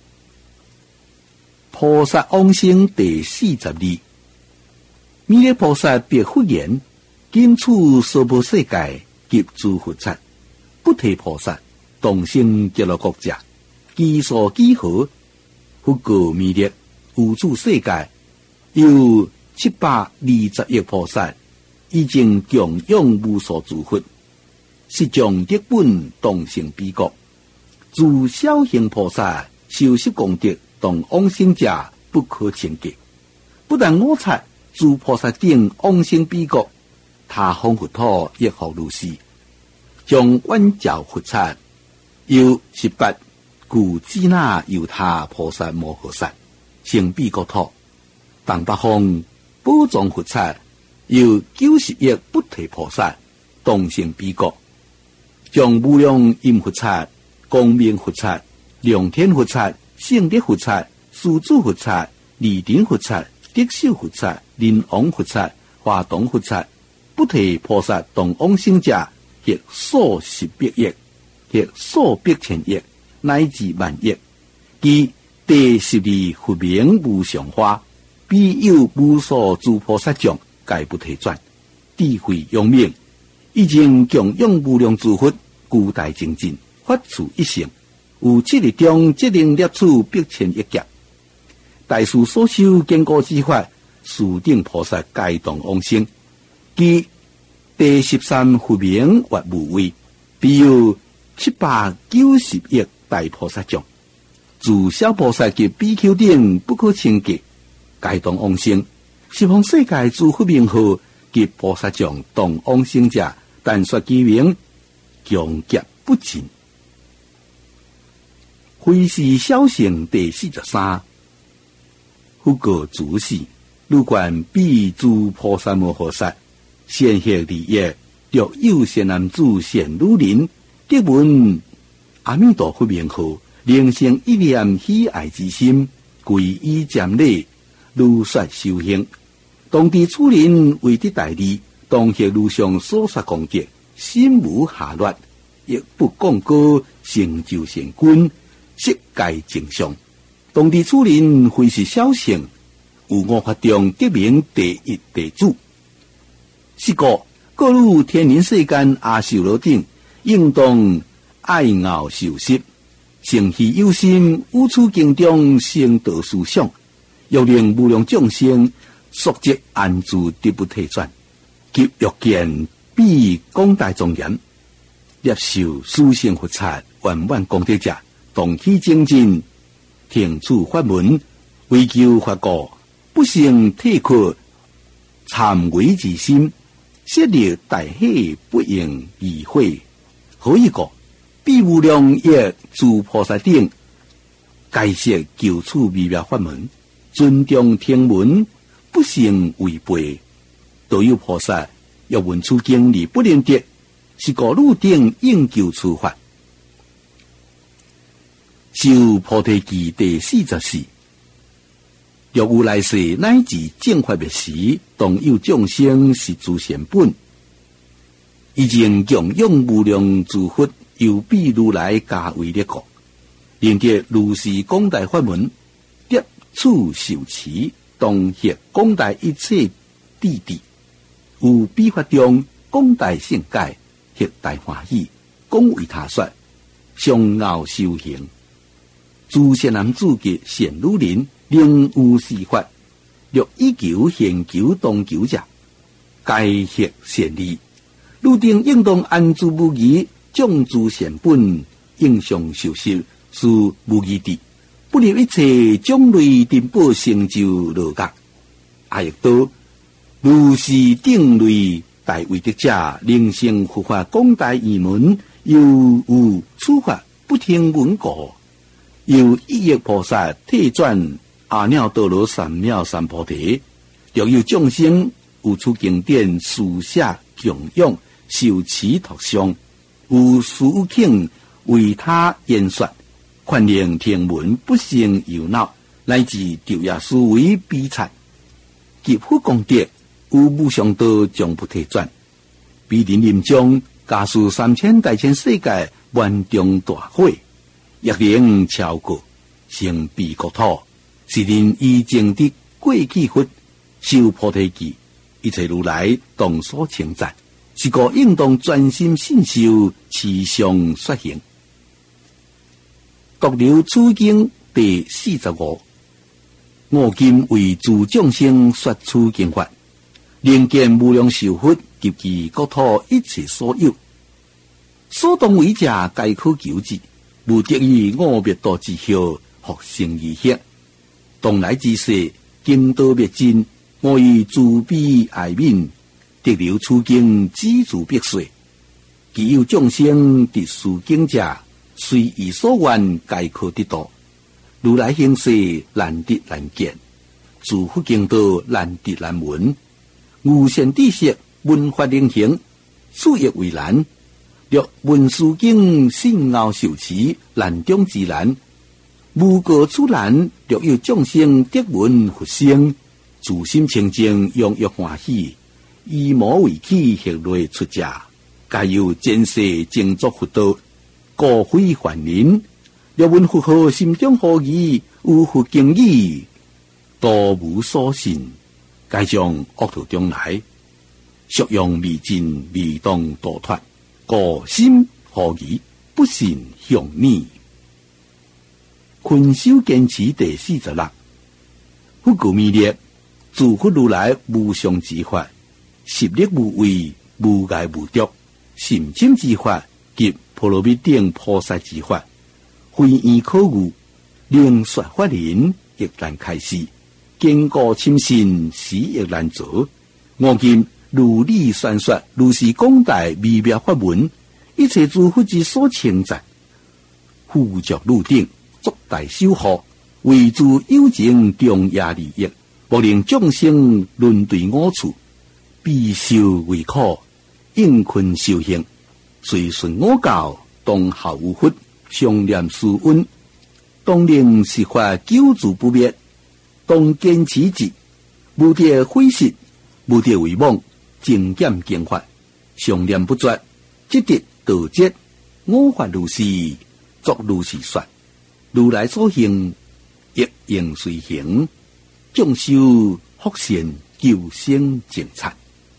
菩萨往生第四十二，弥勒菩萨别佛言：今处娑婆世界，及诸佛刹，不提菩萨，同生极乐国者，其所几何？佛告弥勒：宇宙世界有七百二十亿菩萨，已经供养无数诸佛，是将得本，同生彼国。诸小行菩萨修习功德，同往生者不可轻计。不但我察诸菩萨等往生彼国，他方佛土亦复如是，将远照佛刹，有十八故支那由他菩萨摩诃萨成彼国土。东北方宝藏佛刹，有九十亿不提菩萨同成彼国，将无量音佛刹、光明佛刹、良天佛刹、胜德佛刹、殊住佛刹、利顶佛刹、德秀佛刹、灵王佛刹、华东佛刹，不提菩萨同往生者，亦数十百亿，亦数百千亿，乃至万亿。其第十二佛名无上花，必有无数诸菩萨像，皆不提转。智慧永明，已经供养无量诸佛，古代精进，发出一生。有七日中，即能列出百千亿劫。大师所修坚固之法，树顶菩萨皆同往生。其第十三佛名或无畏，必有七百九十亿大菩萨像。诸小菩萨及比丘等不可轻计，皆同往生。十方世界诸佛名号及菩萨像同往生者，但说其名，强极不尽。非是小乘第四十三，佛告祖师：如观彼诸菩萨摩诃萨，显现利益，若有善男子、善女人，得闻阿弥陀佛名号，灵生一念喜爱之心，皈依瞻礼，如说修行。当知此人为得大利，当下路上所说功德，心无下劣，亦不讲高，成就善根，悉皆正常。当知此人非是小乘，有我法中得名第一地主。是个各入天人世间阿修罗等，应当爱傲受习，诚心有心，无处经中成道思想，欲令无量众生速即安住，得不退转。及欲见彼广大庄严，接受殊胜佛刹万万功德者，同起精进，听取法门，为求法果，不生退却，忏悔之心， 昔日大喜不应而悔，何以故？比无量业诸菩萨等，解释求取微妙法门，尊重听闻，不成违背。都有菩萨若闻此经而不能得，是故汝等应求处法。修菩提记第四十四。若有来世乃至正法灭时，当有众生是诸善本，已经供养无量诸佛，又比如来加为力故，令得如是广大法门，得处受持，当摄广大一切地地，有比法中广大圣解，摄大欢喜，讲为他说，相傲修行。诸善男子嘅善女人，令有是法，若以求现求当求者，该摄善利。汝等应当安住无疑，种诸善本，应上受习，是无疑地，不留一切种类珍宝成就乐觉。也亦都如是等类大为的者，灵性佛法广大义门，又有处法不听闻过。由一叶菩萨替转阿耨多罗三藐三菩提，若有众生有出经典书写供养受持托相，有事请为他言说，劝令听闻不生忧恼，乃至昼夜思维悲惨，极富功德，有无上道将不替转，比邻临终加速三千大千世界万众大会。亦能超过成彼国土，是令以前的过去佛修菩提记，一切如来当所称赞，是个应当专心信修，持相说行。独留此经第四十五，我今为诸众生说此经法，令见无量寿佛及其国土一切所有，所当为者皆可求之。无得于我灭道之后，复生而息。当来之世，经道灭尽，我以慈悲爱悯，得留此经，资助必遂。既有众生得殊经者，随意所愿，皆可得到。如来行事难得难见，诸佛经道难得难闻。无限知识，文法灵行，数亦为难。若文殊经信奥受持，难中之难，无过此难。若有众生得闻佛声，自心清净，踊跃欢喜，以魔为起，学类出家，皆有前世正作佛道，故非凡人。若闻佛号，心中何疑？有佛经义，多无所信，皆将恶途中来，属用未尽，未当堕脱。个心何疑，不信向你。群修坚持第四十六，不故迷力，诸佛如来无上之法，实力无畏，无碍无着，心经之法及婆罗蜜等菩萨之法，非言可悟，令说法人亦难开示，坚固深信时亦难做。我今如理宣说，如是广大微妙法门，一切诸佛之所称赞，护着入定，作大修护，为诸有情重压利益，不令众生轮对我处，必受为苦，应困修行，随顺我教，当效无佛，常念师恩，当令实法久住不灭，当坚持之，无得毁失，无得为妄。精简经法，常念不绝，即得道节。我法如是，作如是说。如来所行，亦应随行。众修福善，救生净刹。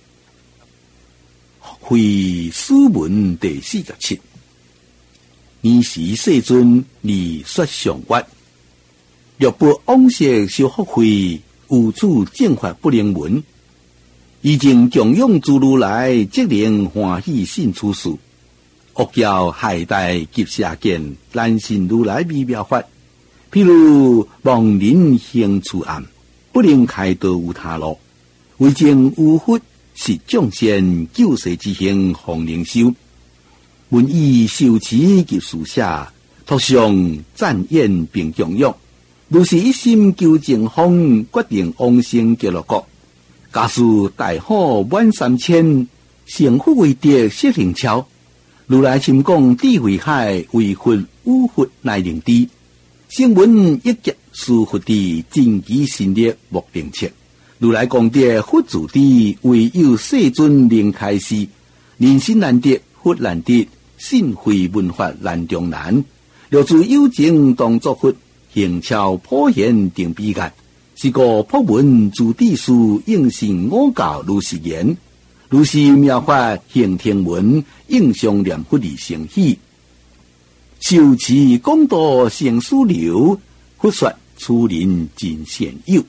会书文第四十七。尔时世尊离说上月，若不往昔修福慧，无处正法不能闻。已经供养诸如来，即令欢喜信此事。恶教害殆及下见，难信如来微妙法。譬如亡人行此暗，不能开导无他路。为证有佛是众仙救世之行方灵修。文以修辞及书写，图上赞言并强用，如是一心求正方，决定往生极乐国。假使大好满三千，成佛为德释灵超。如来深讲智慧海，为佛无佛乃灵知。声闻一劫是佛地，真奇神力莫定切。如来讲德佛自地，唯有世尊灵开示。人心难得，佛难得，信慧文法难中难。若自有情当作佛，行超普贤定彼岸。是个普文自地书，应信我教如是言。如是妙法行天文，应上念佛而成喜。修持讲道成师流，佛说此人真善友。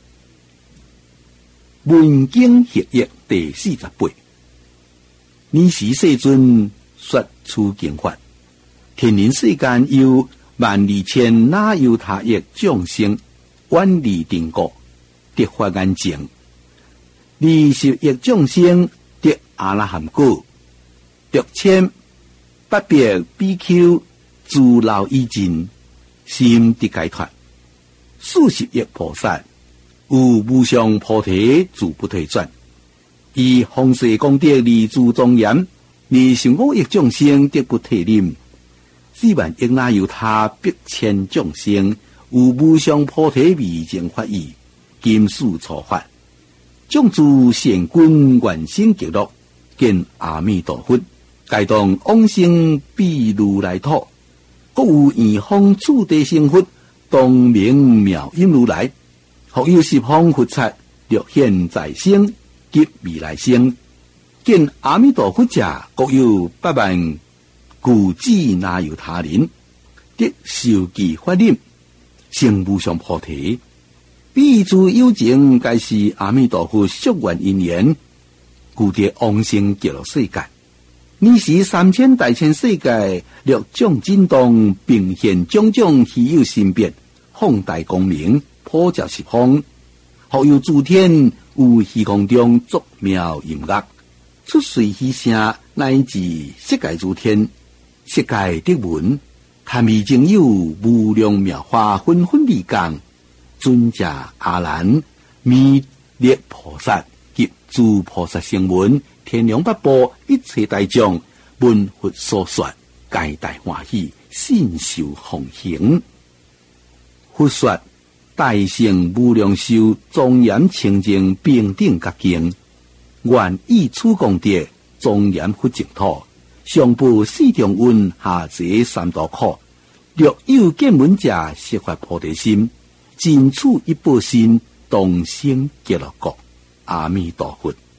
文经协议第四十八。尔时世尊说此经法，天人世间有万二千那由他益众生，远离定国，得法眼净。二十亿众生得阿拉含果，得千八百比丘自劳已尽，心得解脱。数十亿菩萨有无上菩提自不退转，以方世功德立诸庄严，二十五亿众生得不退任。四万亿那由他百千众生有无上菩提未尽法义，今世初发。众诸善君愿生极乐，见阿弥陀佛，该当往生彼如来土。各有圆方处地成佛，当名妙音如来。复有十方佛刹，略显在生及未来生。见阿弥陀佛者，各有八万故子那由他人，得受记法忍，成无上菩提。彼诸有情，皆是阿弥陀佛宿愿因缘，故得往生极乐世界。尔时三千大千世界，六种震动，并现种种稀有神别，放大光明，普照十方。复有诸天有虚空中作妙音乐，出随喜声，乃至世界诸天，世界的文，堪以经有无量妙法纷纷离降。尊者阿难、弥勒菩萨及诸菩萨声闻、天龙八部一切大众，闻佛所说，皆大欢喜，信受奉行。佛说大乘无量寿庄严清净平等觉境，愿以此功德庄严佛净土，上报四重恩，下济三途苦。若有见闻者，悉发菩提心，尽此一报身，当生极乐国。阿弥陀佛。